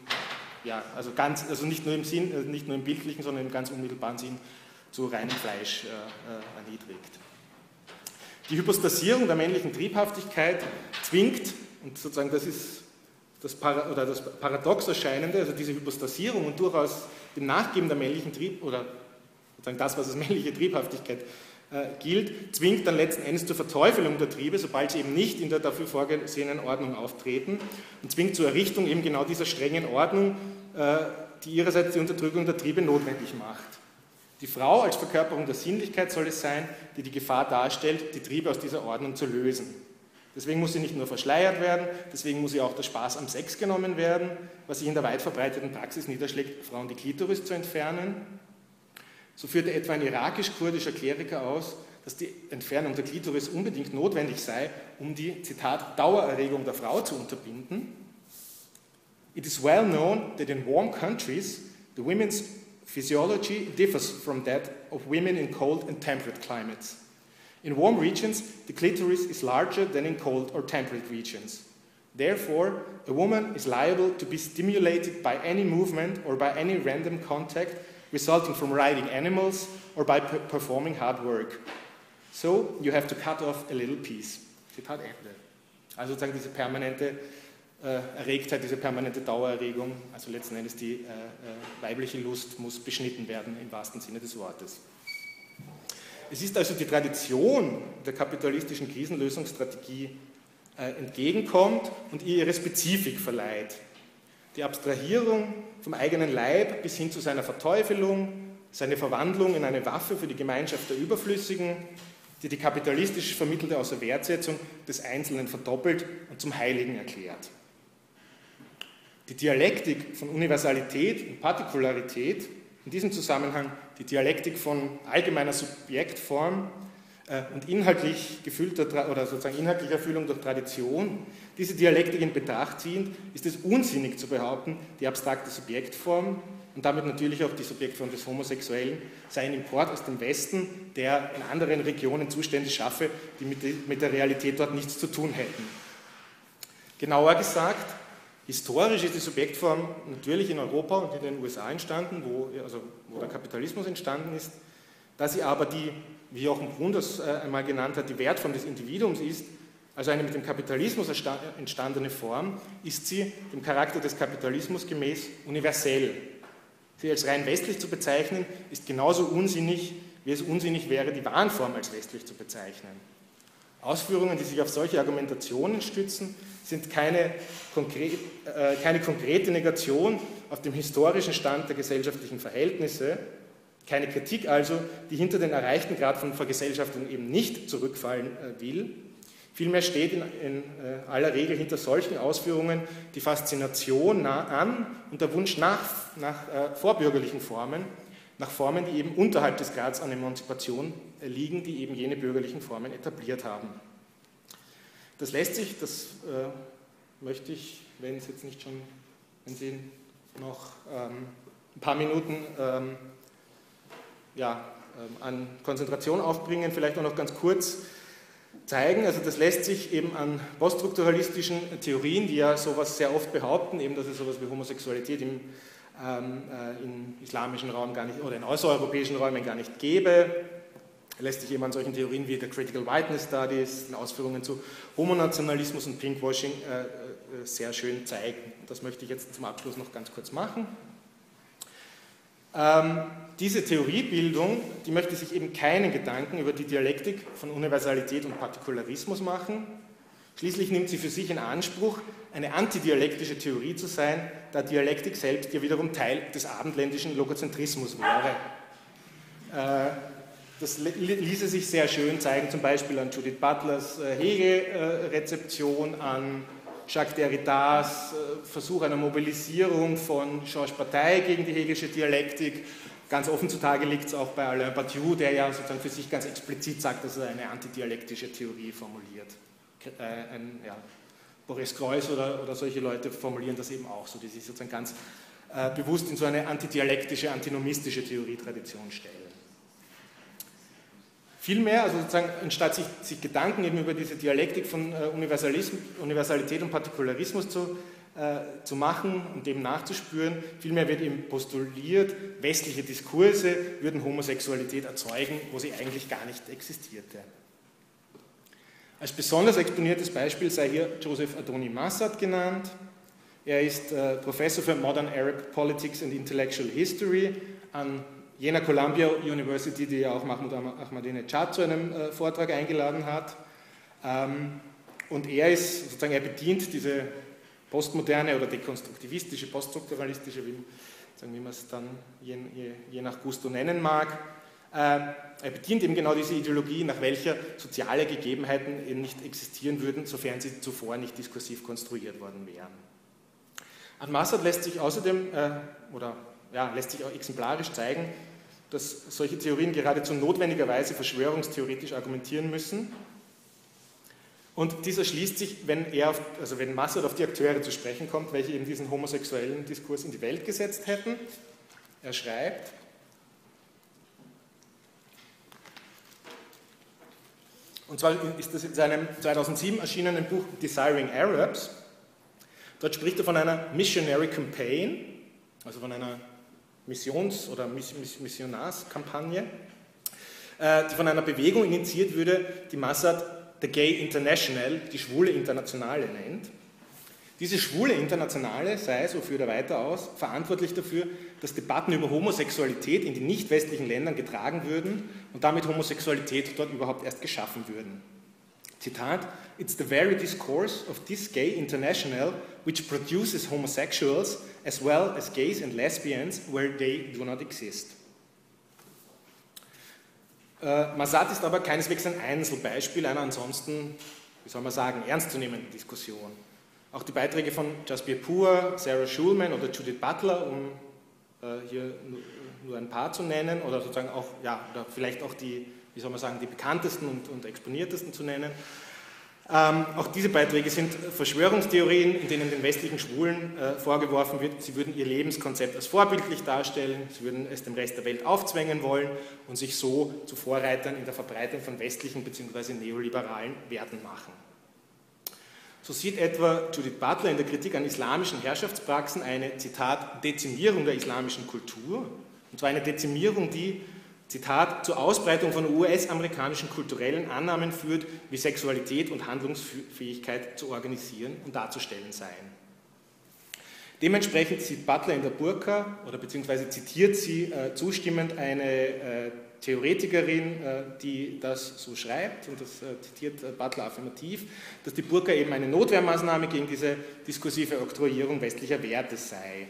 also nicht nur im Sinn, nicht nur im bildlichen, sondern im ganz unmittelbaren Sinn zu reinem Fleisch erniedrigt. Die Hypostasierung der männlichen Triebhaftigkeit zwingt, und sozusagen das ist das paradox Erscheinende, also diese Hypostasierung und durchaus dem Nachgeben der männlichen Trieb, oder sozusagen das, was als männliche Triebhaftigkeit gilt, zwingt dann letzten Endes zur Verteufelung der Triebe, sobald sie eben nicht in der dafür vorgesehenen Ordnung auftreten, und zwingt zur Errichtung eben genau dieser strengen Ordnung, die ihrerseits die Unterdrückung der Triebe notwendig macht. Die Frau als Verkörperung der Sinnlichkeit soll es sein, die die Gefahr darstellt, die Triebe aus dieser Ordnung zu lösen. Deswegen muss sie nicht nur verschleiert werden, deswegen muss ihr auch der Spaß am Sex genommen werden, was sich in der weit verbreiteten Praxis niederschlägt, Frauen die Klitoris zu entfernen. So führte etwa ein irakisch-kurdischer Kleriker aus, dass die Entfernung der Klitoris unbedingt notwendig sei, um die, Zitat, Dauererregung der Frau zu unterbinden. It is well known that in warm countries, the women's physiology differs from that of women in cold and temperate climates. In warm regions, the clitoris is larger than in cold or temperate regions. Therefore, a woman is liable to be stimulated by any movement or by any random contact resulting from riding animals or by performing hard work. So, you have to cut off a little piece. Zitat Ende. Also sozusagen diese permanente Erregtheit, diese permanente Dauererregung, also letzten Endes die weibliche Lust muss beschnitten werden im wahrsten Sinne des Wortes. Es ist also die Tradition der kapitalistischen Krisenlösungsstrategie entgegenkommt und ihr ihre Spezifik verleiht. Die Abstrahierung vom eigenen Leib bis hin zu seiner Verteufelung, seine Verwandlung in eine Waffe für die Gemeinschaft der Überflüssigen, die kapitalistisch vermittelte Außerwertsetzung des Einzelnen verdoppelt und zum Heiligen erklärt. Die Dialektik von Universalität und Partikularität, in diesem Zusammenhang die Dialektik von allgemeiner Subjektform und inhaltlich gefüllter oder sozusagen inhaltlicher Erfüllung durch Tradition, diese Dialektik in Betracht ziehend, ist es unsinnig zu behaupten, die abstrakte Subjektform und damit natürlich auch die Subjektform des Homosexuellen sei ein Import aus dem Westen, der in anderen Regionen Zustände schaffe, die mit der Realität dort nichts zu tun hätten. Genauer gesagt, historisch ist die Subjektform natürlich in Europa und in den USA entstanden, wo der Kapitalismus entstanden ist. Da sie aber die, wie Jochen Brunn das einmal genannt hat, die Wertform des Individuums ist, also eine mit dem Kapitalismus entstandene Form, ist sie dem Charakter des Kapitalismus gemäß universell. Sie als rein westlich zu bezeichnen, ist genauso unsinnig, wie es unsinnig wäre, die Warenform als westlich zu bezeichnen. Ausführungen, die sich auf solche Argumentationen stützen, sind keine konkrete Negation auf dem historischen Stand der gesellschaftlichen Verhältnisse, keine Kritik also, die hinter den erreichten Grad von Vergesellschaftung eben nicht zurückfallen will. Vielmehr steht in aller Regel hinter solchen Ausführungen die Faszination an und der Wunsch nach vorbürgerlichen Formen, nach Formen, die eben unterhalb des Grads an Emanzipation liegen, die eben jene bürgerlichen Formen etabliert haben. Das lässt sich, das möchte ich, wenn es jetzt nicht schon, wenn Sie noch ein paar Minuten an Konzentration aufbringen, vielleicht auch noch ganz kurz zeigen. Also das lässt sich eben an poststrukturalistischen Theorien, die ja sowas sehr oft behaupten, eben dass es sowas wie Homosexualität im islamischen Raum gar nicht oder in außereuropäischen Räumen gar nicht gäbe, lässt sich eben an solchen Theorien wie der Critical Whiteness Studies, den Ausführungen zu Homonationalismus und Pinkwashing sehr schön zeigen. Das möchte ich jetzt zum Abschluss noch ganz kurz machen. Diese Theoriebildung, die möchte sich eben keinen Gedanken über die Dialektik von Universalität und Partikularismus machen. Schließlich nimmt sie für sich in Anspruch, eine antidialektische Theorie zu sein, da Dialektik selbst ja wiederum Teil des abendländischen Logozentrismus wäre. Das ließe sich sehr schön zeigen, zum Beispiel an Judith Butlers Hegel-Rezeption, an Jacques Derridas Versuch einer Mobilisierung von Georges Bataille gegen die hegelische Dialektik. Ganz offen zutage liegt es auch bei Alain Badiou, der ja sozusagen für sich ganz explizit sagt, dass er eine antidialektische Theorie formuliert. Boris Greuß oder solche Leute formulieren das eben auch so, die sich sozusagen ganz bewusst in so eine antidialektische, antinomistische Theorietradition stellen. Vielmehr, also sozusagen, anstatt sich Gedanken eben über diese Dialektik von Universalität und Partikularismus zu machen und dem nachzuspüren, vielmehr wird eben postuliert, westliche Diskurse würden Homosexualität erzeugen, wo sie eigentlich gar nicht existierte. Als besonders exponiertes Beispiel sei hier Joseph Adoni Massad genannt. Er ist Professor für Modern Arab Politics and Intellectual History an jener Columbia University, die ja auch Mahmoud Ahmadinejad zu einem Vortrag eingeladen hat. Und er bedient diese postmoderne oder dekonstruktivistische, poststrukturalistische, wie man es dann je nach Gusto nennen mag. Er bedient eben genau diese Ideologie, nach welcher soziale Gegebenheiten eben nicht existieren würden, sofern sie zuvor nicht diskursiv konstruiert worden wären. An Massad lässt sich außerdem, lässt sich auch exemplarisch zeigen, dass solche Theorien geradezu notwendigerweise verschwörungstheoretisch argumentieren müssen. Und dies erschließt sich, wenn Massad auf die Akteure zu sprechen kommt, welche eben diesen homosexuellen Diskurs in die Welt gesetzt hätten. Er schreibt, und zwar ist das in seinem 2007 erschienenen Buch Desiring Arabs. Dort spricht er von einer Missionary Campaign, also von einer Missions- oder Missionarskampagne, die von einer Bewegung initiiert würde, die Massad The Gay International, die Schwule Internationale nennt. Diese Schwule Internationale sei, so führt er weiter aus, verantwortlich dafür, dass Debatten über Homosexualität in die nicht westlichen Ländern getragen würden und damit Homosexualität dort überhaupt erst geschaffen würden. Zitat, "It's the very discourse of this gay international which produces homosexuals as well as gays and lesbians where they do not exist." Massad ist aber keineswegs ein Einzelbeispiel einer ansonsten, wie soll man sagen, ernstzunehmenden Diskussion. Auch die Beiträge von Jasbir Puer, Sarah Schulman oder Judith Butler, um hier nur ein paar zu nennen, oder sozusagen auch, ja, oder vielleicht auch die, wie soll man sagen, die bekanntesten und exponiertesten zu nennen. Auch diese Beiträge sind Verschwörungstheorien, in denen den westlichen Schwulen vorgeworfen wird, sie würden ihr Lebenskonzept als vorbildlich darstellen, sie würden es dem Rest der Welt aufzwängen wollen und sich so zu Vorreitern in der Verbreitung von westlichen bzw. neoliberalen Werten machen. So sieht etwa Judith Butler in der Kritik an islamischen Herrschaftspraxen eine, Zitat, Dezimierung der islamischen Kultur, und zwar eine Dezimierung, die, Zitat, zur Ausbreitung von US-amerikanischen kulturellen Annahmen führt, wie Sexualität und Handlungsfähigkeit zu organisieren und darzustellen seien. Dementsprechend sieht Butler in der Burka, oder beziehungsweise zitiert sie zustimmend eine Theoretikerin, die das so schreibt, und das zitiert Butler affirmativ, dass die Burka eben eine Notwehrmaßnahme gegen diese diskursive Oktroyierung westlicher Werte sei.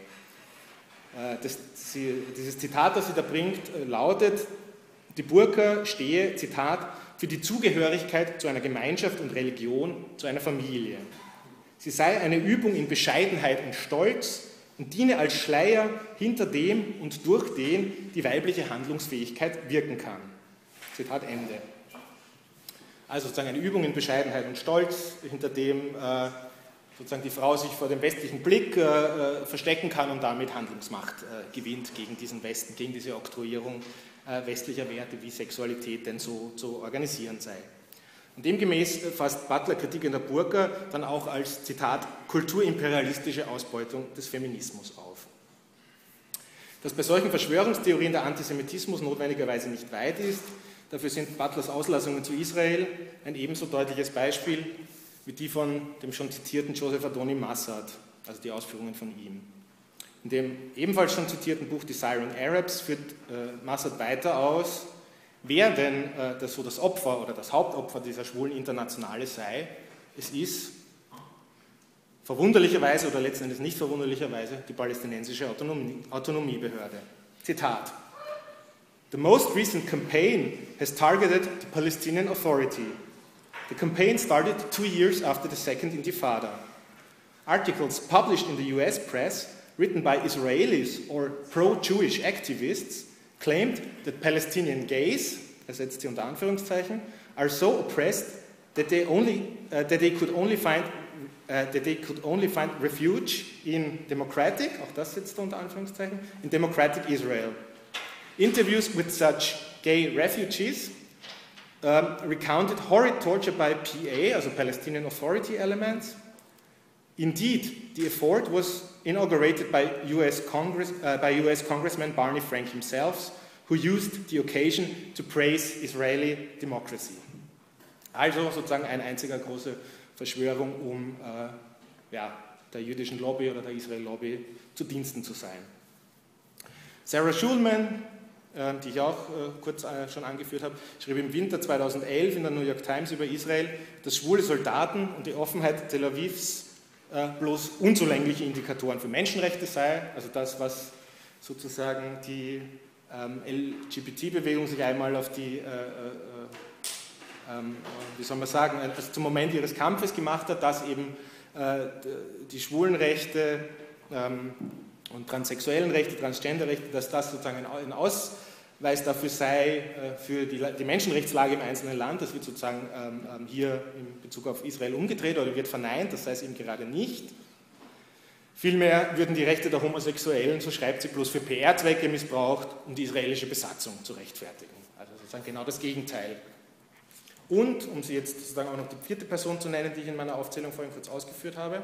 Dieses Zitat, das sie da bringt, lautet, die Burka stehe, Zitat, für die Zugehörigkeit zu einer Gemeinschaft und Religion, zu einer Familie. Sie sei eine Übung in Bescheidenheit und Stolz und diene als Schleier, hinter dem und durch den die weibliche Handlungsfähigkeit wirken kann. Zitat Ende. Also sozusagen eine Übung in Bescheidenheit und Stolz, hinter dem sozusagen die Frau sich vor dem westlichen Blick verstecken kann und damit Handlungsmacht gewinnt gegen diesen Westen, gegen diese Oktroyierung westlicher Werte, wie Sexualität denn so zu organisieren sei. Und demgemäß fasst Butler Kritik in der Burka dann auch als, Zitat, kulturimperialistische Ausbeutung des Feminismus auf. Dass bei solchen Verschwörungstheorien der Antisemitismus notwendigerweise nicht weit ist, dafür sind Butlers Auslassungen zu Israel ein ebenso deutliches Beispiel wie die von dem schon zitierten Joseph Adonim Massad, also die Ausführungen von ihm. In dem ebenfalls schon zitierten Buch Desiring Arabs führt Massad weiter aus, wer denn das Opfer oder das Hauptopfer dieser schwulen Internationale sei. Es ist verwunderlicherweise oder letzten Endes nicht verwunderlicherweise die palästinensische Autonomiebehörde. Zitat: "The most recent campaign has targeted the Palestinian Authority. The campaign started 2 years after the Second Intifada. Articles published in the US press, written by Israelis or pro-Jewish activists, claimed that Palestinian gays, er setzt sie unter Anführungszeichen, are so oppressed that they could only find refuge in democratic, auch das setzt er unter Anführungszeichen, in democratic Israel. Interviews with such gay refugees recounted horrid torture by PA, also Palestinian Authority elements. Indeed, the effort was inaugurated by US Congressman Barney Frank himself, who used the occasion to praise Israeli democracy." Also sozusagen eine einzige große Verschwörung, um der jüdischen Lobby oder der Israel-Lobby zu Diensten zu sein. Sarah Schulman, die ich auch kurz schon angeführt habe, schrieb im Winter 2011 in der New York Times über Israel, dass schwule Soldaten und die Offenheit Tel Avivs bloß unzulängliche Indikatoren für Menschenrechte sei, also das, was sozusagen die LGBT-Bewegung sich einmal auf die, wie soll man sagen, also zum Moment ihres Kampfes gemacht hat, dass eben die Schwulenrechte und transsexuellen Rechte, Transgenderrechte, dass das sozusagen ein weil es dafür sei, für die Menschenrechtslage im einzelnen Land, das wird sozusagen hier in Bezug auf Israel umgedreht oder wird verneint, das sei es eben gerade nicht. Vielmehr würden die Rechte der Homosexuellen, so schreibt sie, bloß für PR-Zwecke missbraucht, um die israelische Besatzung zu rechtfertigen. Also sozusagen genau das Gegenteil. Und, um sie jetzt sozusagen auch noch die vierte Person zu nennen, die ich in meiner Aufzählung vorhin kurz ausgeführt habe,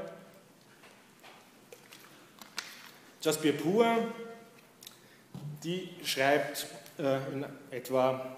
Jasbir Puer, die schreibt in etwa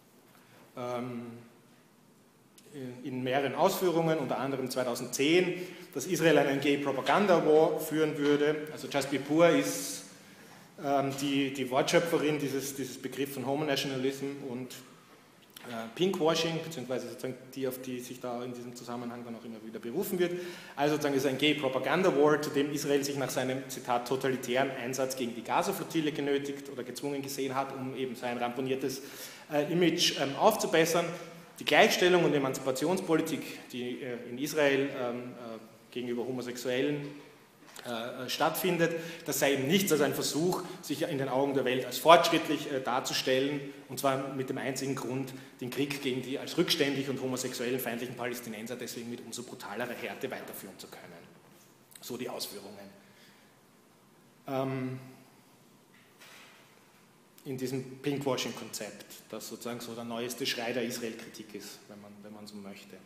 in mehreren Ausführungen, unter anderem 2010, dass Israel einen Gay-Propaganda-War führen würde. Also Jasbir Puer ist die Wortschöpferin dieses Begriffs von Homonationalism und Pinkwashing, beziehungsweise sozusagen die, auf die sich da in diesem Zusammenhang dann auch immer wieder berufen wird. Also sozusagen ist ein Gay-Propaganda-War, zu dem Israel sich nach seinem, Zitat, totalitären Einsatz gegen die Gaza-Flottille genötigt oder gezwungen gesehen hat, um eben sein ramponiertes Image aufzubessern. Die Gleichstellung und Emanzipationspolitik, die in Israel gegenüber Homosexuellen stattfindet, das sei eben nichts als ein Versuch, sich in den Augen der Welt als fortschrittlich darzustellen, und zwar mit dem einzigen Grund, den Krieg gegen die als rückständig und homosexuellen feindlichen Palästinenser deswegen mit umso brutalerer Härte weiterführen zu können. So die Ausführungen. In diesem Pinkwashing-Konzept, das sozusagen so der neueste Schrei der Israel-Kritik ist, wenn man so möchte.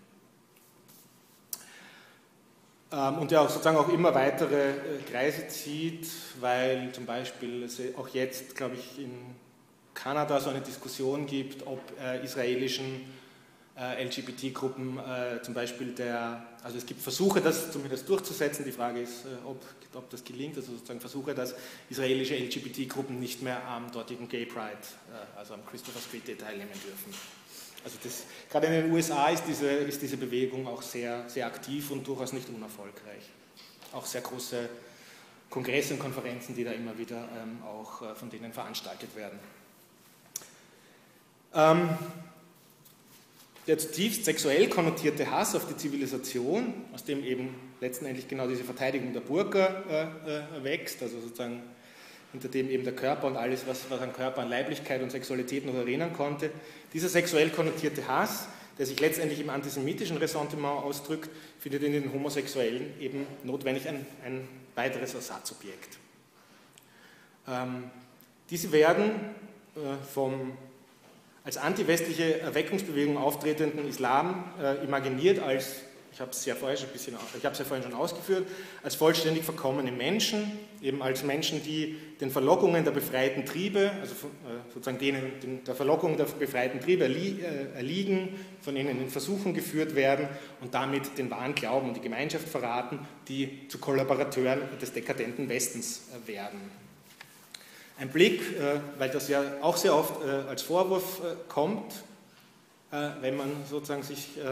Und der auch sozusagen auch immer weitere Kreise zieht, weil zum Beispiel es auch jetzt, glaube ich, in Kanada so eine Diskussion gibt, ob israelischen LGBT-Gruppen zum Beispiel also es gibt Versuche, das zumindest durchzusetzen, die Frage ist, ob das gelingt, also sozusagen Versuche, dass israelische LGBT-Gruppen nicht mehr am dortigen Gay Pride, also am Christopher Street Day teilnehmen dürfen. Also gerade in den USA ist diese Bewegung auch sehr, sehr aktiv und durchaus nicht unerfolgreich. Auch sehr große Kongresse und Konferenzen, die da immer wieder auch von denen veranstaltet werden. Der zutiefst sexuell konnotierte Hass auf die Zivilisation, aus dem eben letztendlich genau diese Verteidigung der Burka wächst, also sozusagen hinter dem eben der Körper und alles, was an Körper, an Leiblichkeit und Sexualität noch erinnern konnte. Dieser sexuell konnotierte Hass, der sich letztendlich im antisemitischen Ressentiment ausdrückt, findet in den Homosexuellen eben notwendig ein weiteres Ersatzobjekt. Diese werden vom als antiwestliche Erweckungsbewegung auftretenden Islam imaginiert als, ich habe es ja vorhin schon ausgeführt, als vollständig verkommene Menschen, eben als Menschen, die den Verlockungen der befreiten Triebe, also sozusagen der Verlockung der befreiten Triebe erliegen, von ihnen in Versuchung geführt werden und damit den wahren Glauben und die Gemeinschaft verraten, die zu Kollaborateuren des dekadenten Westens werden. Ein Blick, weil das ja auch sehr oft als Vorwurf kommt, wenn man sozusagen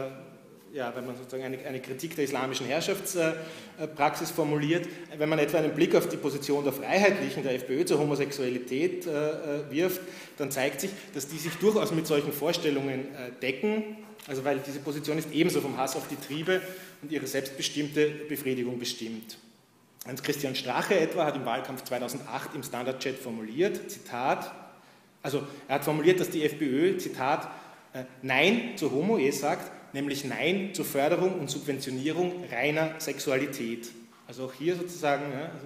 eine Kritik der islamischen Herrschaftspraxis formuliert, wenn man etwa einen Blick auf die Position der Freiheitlichen, der FPÖ zur Homosexualität wirft, dann zeigt sich, dass die sich durchaus mit solchen Vorstellungen decken, also weil diese Position ist ebenso vom Hass auf die Triebe und ihre selbstbestimmte Befriedigung bestimmt. Hans-Christian Strache etwa hat im Wahlkampf 2008 im Standard-Chat formuliert, Zitat, also er hat formuliert, dass die FPÖ, Zitat, Nein zur Homo-Ehe sagt, nämlich Nein zur Förderung und Subventionierung reiner Sexualität. Also auch hier sozusagen,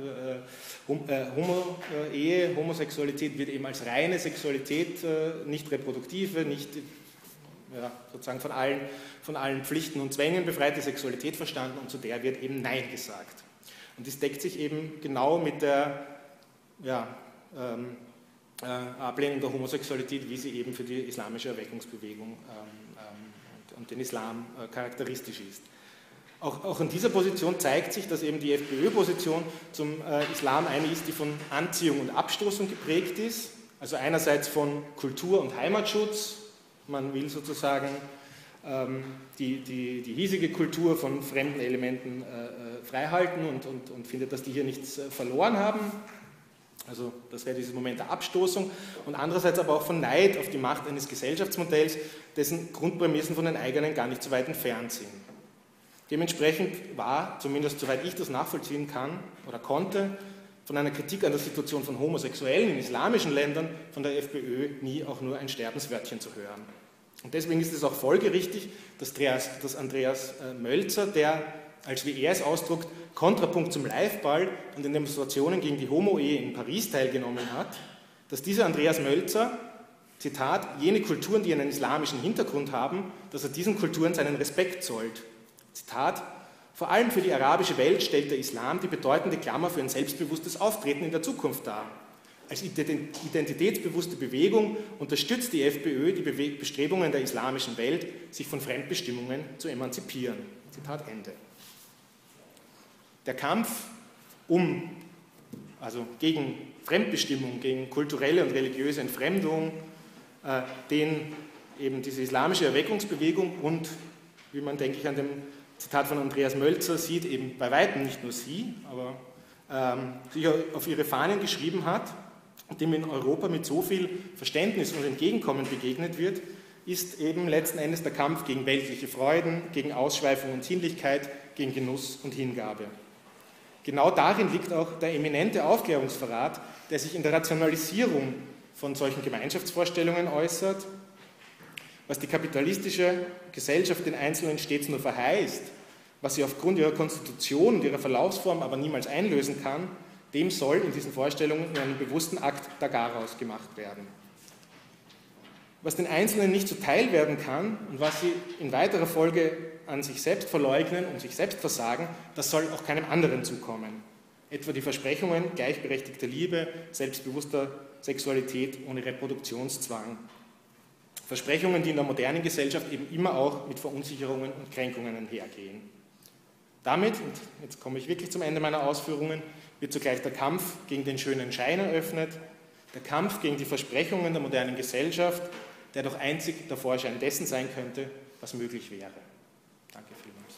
Homo-Ehe, Homosexualität wird eben als reine Sexualität, nicht reproduktive, nicht sozusagen von allen Pflichten und Zwängen befreite Sexualität verstanden und zu der wird eben Nein gesagt. Und das deckt sich eben genau mit der Ablehnung der Homosexualität, wie sie eben für die islamische Erweckungsbewegung und den Islam charakteristisch ist. Auch in dieser Position zeigt sich, dass eben die FPÖ-Position zum Islam eine ist, die von Anziehung und Abstoßung geprägt ist, also einerseits von Kultur- und Heimatschutz, man will sozusagen die hiesige Kultur von fremden Elementen freihalten und findet, dass die hier nichts verloren haben. Also das wäre dieses Moment der Abstoßung und andererseits aber auch von Neid auf die Macht eines Gesellschaftsmodells, dessen Grundprämissen von den eigenen gar nicht so weit entfernt sind. Dementsprechend war, zumindest soweit ich das nachvollziehen kann oder konnte, von einer Kritik an der Situation von Homosexuellen in islamischen Ländern von der FPÖ nie auch nur ein Sterbenswörtchen zu hören. Und deswegen ist es auch folgerichtig, dass Andreas Mölzer, der, als wie er es ausdruckt, Kontrapunkt zum Liveball an den Demonstrationen gegen die Homo-Ehe in Paris teilgenommen hat, dass dieser Andreas Mölzer, Zitat, jene Kulturen, die einen islamischen Hintergrund haben, dass er diesen Kulturen seinen Respekt zollt. Zitat, vor allem für die arabische Welt stellt der Islam die bedeutende Klammer für ein selbstbewusstes Auftreten in der Zukunft dar. Als identitätsbewusste Bewegung unterstützt die FPÖ die Bestrebungen der islamischen Welt, sich von Fremdbestimmungen zu emanzipieren. Zitat Ende. Der Kampf gegen Fremdbestimmung, gegen kulturelle und religiöse Entfremdung, den eben diese islamische Erweckungsbewegung und, wie man, denke ich, an dem Zitat von Andreas Mölzer sieht, eben bei weitem nicht nur sie, aber sich auf ihre Fahnen geschrieben hat und dem in Europa mit so viel Verständnis und Entgegenkommen begegnet wird, ist eben letzten Endes der Kampf gegen weltliche Freuden, gegen Ausschweifung und Sinnlichkeit, gegen Genuss und Hingabe. Genau darin liegt auch der eminente Aufklärungsverrat, der sich in der Rationalisierung von solchen Gemeinschaftsvorstellungen äußert, was die kapitalistische Gesellschaft den Einzelnen stets nur verheißt, was sie aufgrund ihrer Konstitution und ihrer Verlaufsform aber niemals einlösen kann, dem soll in diesen Vorstellungen in einem bewussten Akt daraus gemacht werden. Was den Einzelnen nicht zuteil werden kann und was sie in weiterer Folge an sich selbst verleugnen und sich selbst versagen, das soll auch keinem anderen zukommen. Etwa die Versprechungen gleichberechtigter Liebe, selbstbewusster Sexualität ohne Reproduktionszwang. Versprechungen, die in der modernen Gesellschaft eben immer auch mit Verunsicherungen und Kränkungen einhergehen. Damit, und jetzt komme ich wirklich zum Ende meiner Ausführungen, wird zugleich der Kampf gegen den schönen Schein eröffnet, der Kampf gegen die Versprechungen der modernen Gesellschaft, der doch einzig der Vorschein dessen sein könnte, was möglich wäre. Danke vielmals.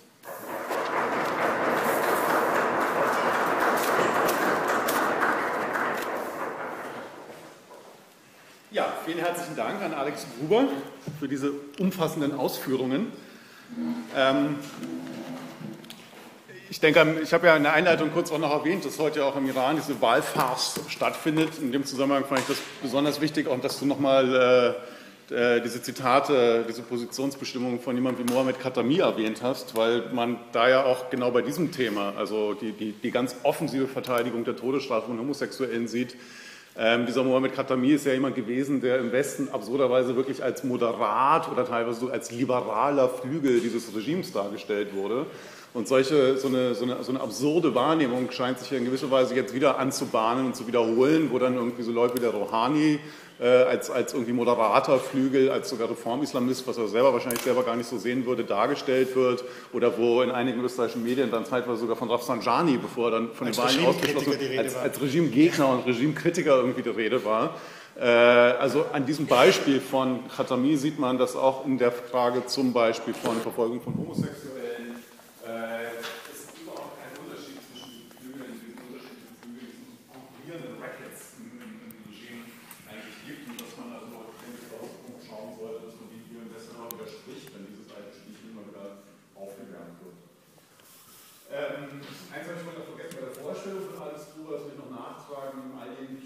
Ja, vielen herzlichen Dank an Alex Gruber für diese umfassenden Ausführungen. Ich denke, ich habe ja in der Einleitung kurz auch noch erwähnt, dass heute auch im Iran diese Wahlfarce stattfindet. In dem Zusammenhang fand ich das besonders wichtig, auch dass du nochmal diese Zitate, diese Positionsbestimmungen von jemandem wie Mohammed Khatami erwähnt hast, weil man da ja auch genau bei diesem Thema, also die ganz offensive Verteidigung der Todesstrafe von Homosexuellen sieht. Dieser Mohammed Khatami ist ja jemand gewesen, der im Westen absurderweise wirklich als moderat oder teilweise so als liberaler Flügel dieses Regimes dargestellt wurde. Und so eine absurde Wahrnehmung scheint sich in gewisser Weise jetzt wieder anzubahnen und zu wiederholen, wo dann irgendwie so Leute wie der Rouhani als irgendwie moderater Flügel, als sogar Reformislamist, was er wahrscheinlich selber gar nicht so sehen würde, dargestellt wird. Oder wo in einigen österreichischen Medien dann zeitweise sogar von Rafsanjani, bevor er dann von den Wahlen ausgeschlossen wurde, als Regimegegner und Regimekritiker irgendwie die Rede war. Also an diesem Beispiel von Khatami sieht man, dass auch in der Frage zum Beispiel von Verfolgung von Homosexuellen es überhaupt keinen Unterschied zwischen diesen Flügeln, diesen unterschiedlichen Flügeln, diesen konkurrierenden Rackets im Regime eigentlich gibt und dass man also, denke ich, auch schauen sollte, dass man die hier im Westen auch widerspricht, wenn dieses alte Spielchen immer wieder aufgewärmt wird. Eins habe ich mal vergessen bei der Vorstellung von Alex Gruber, das will ich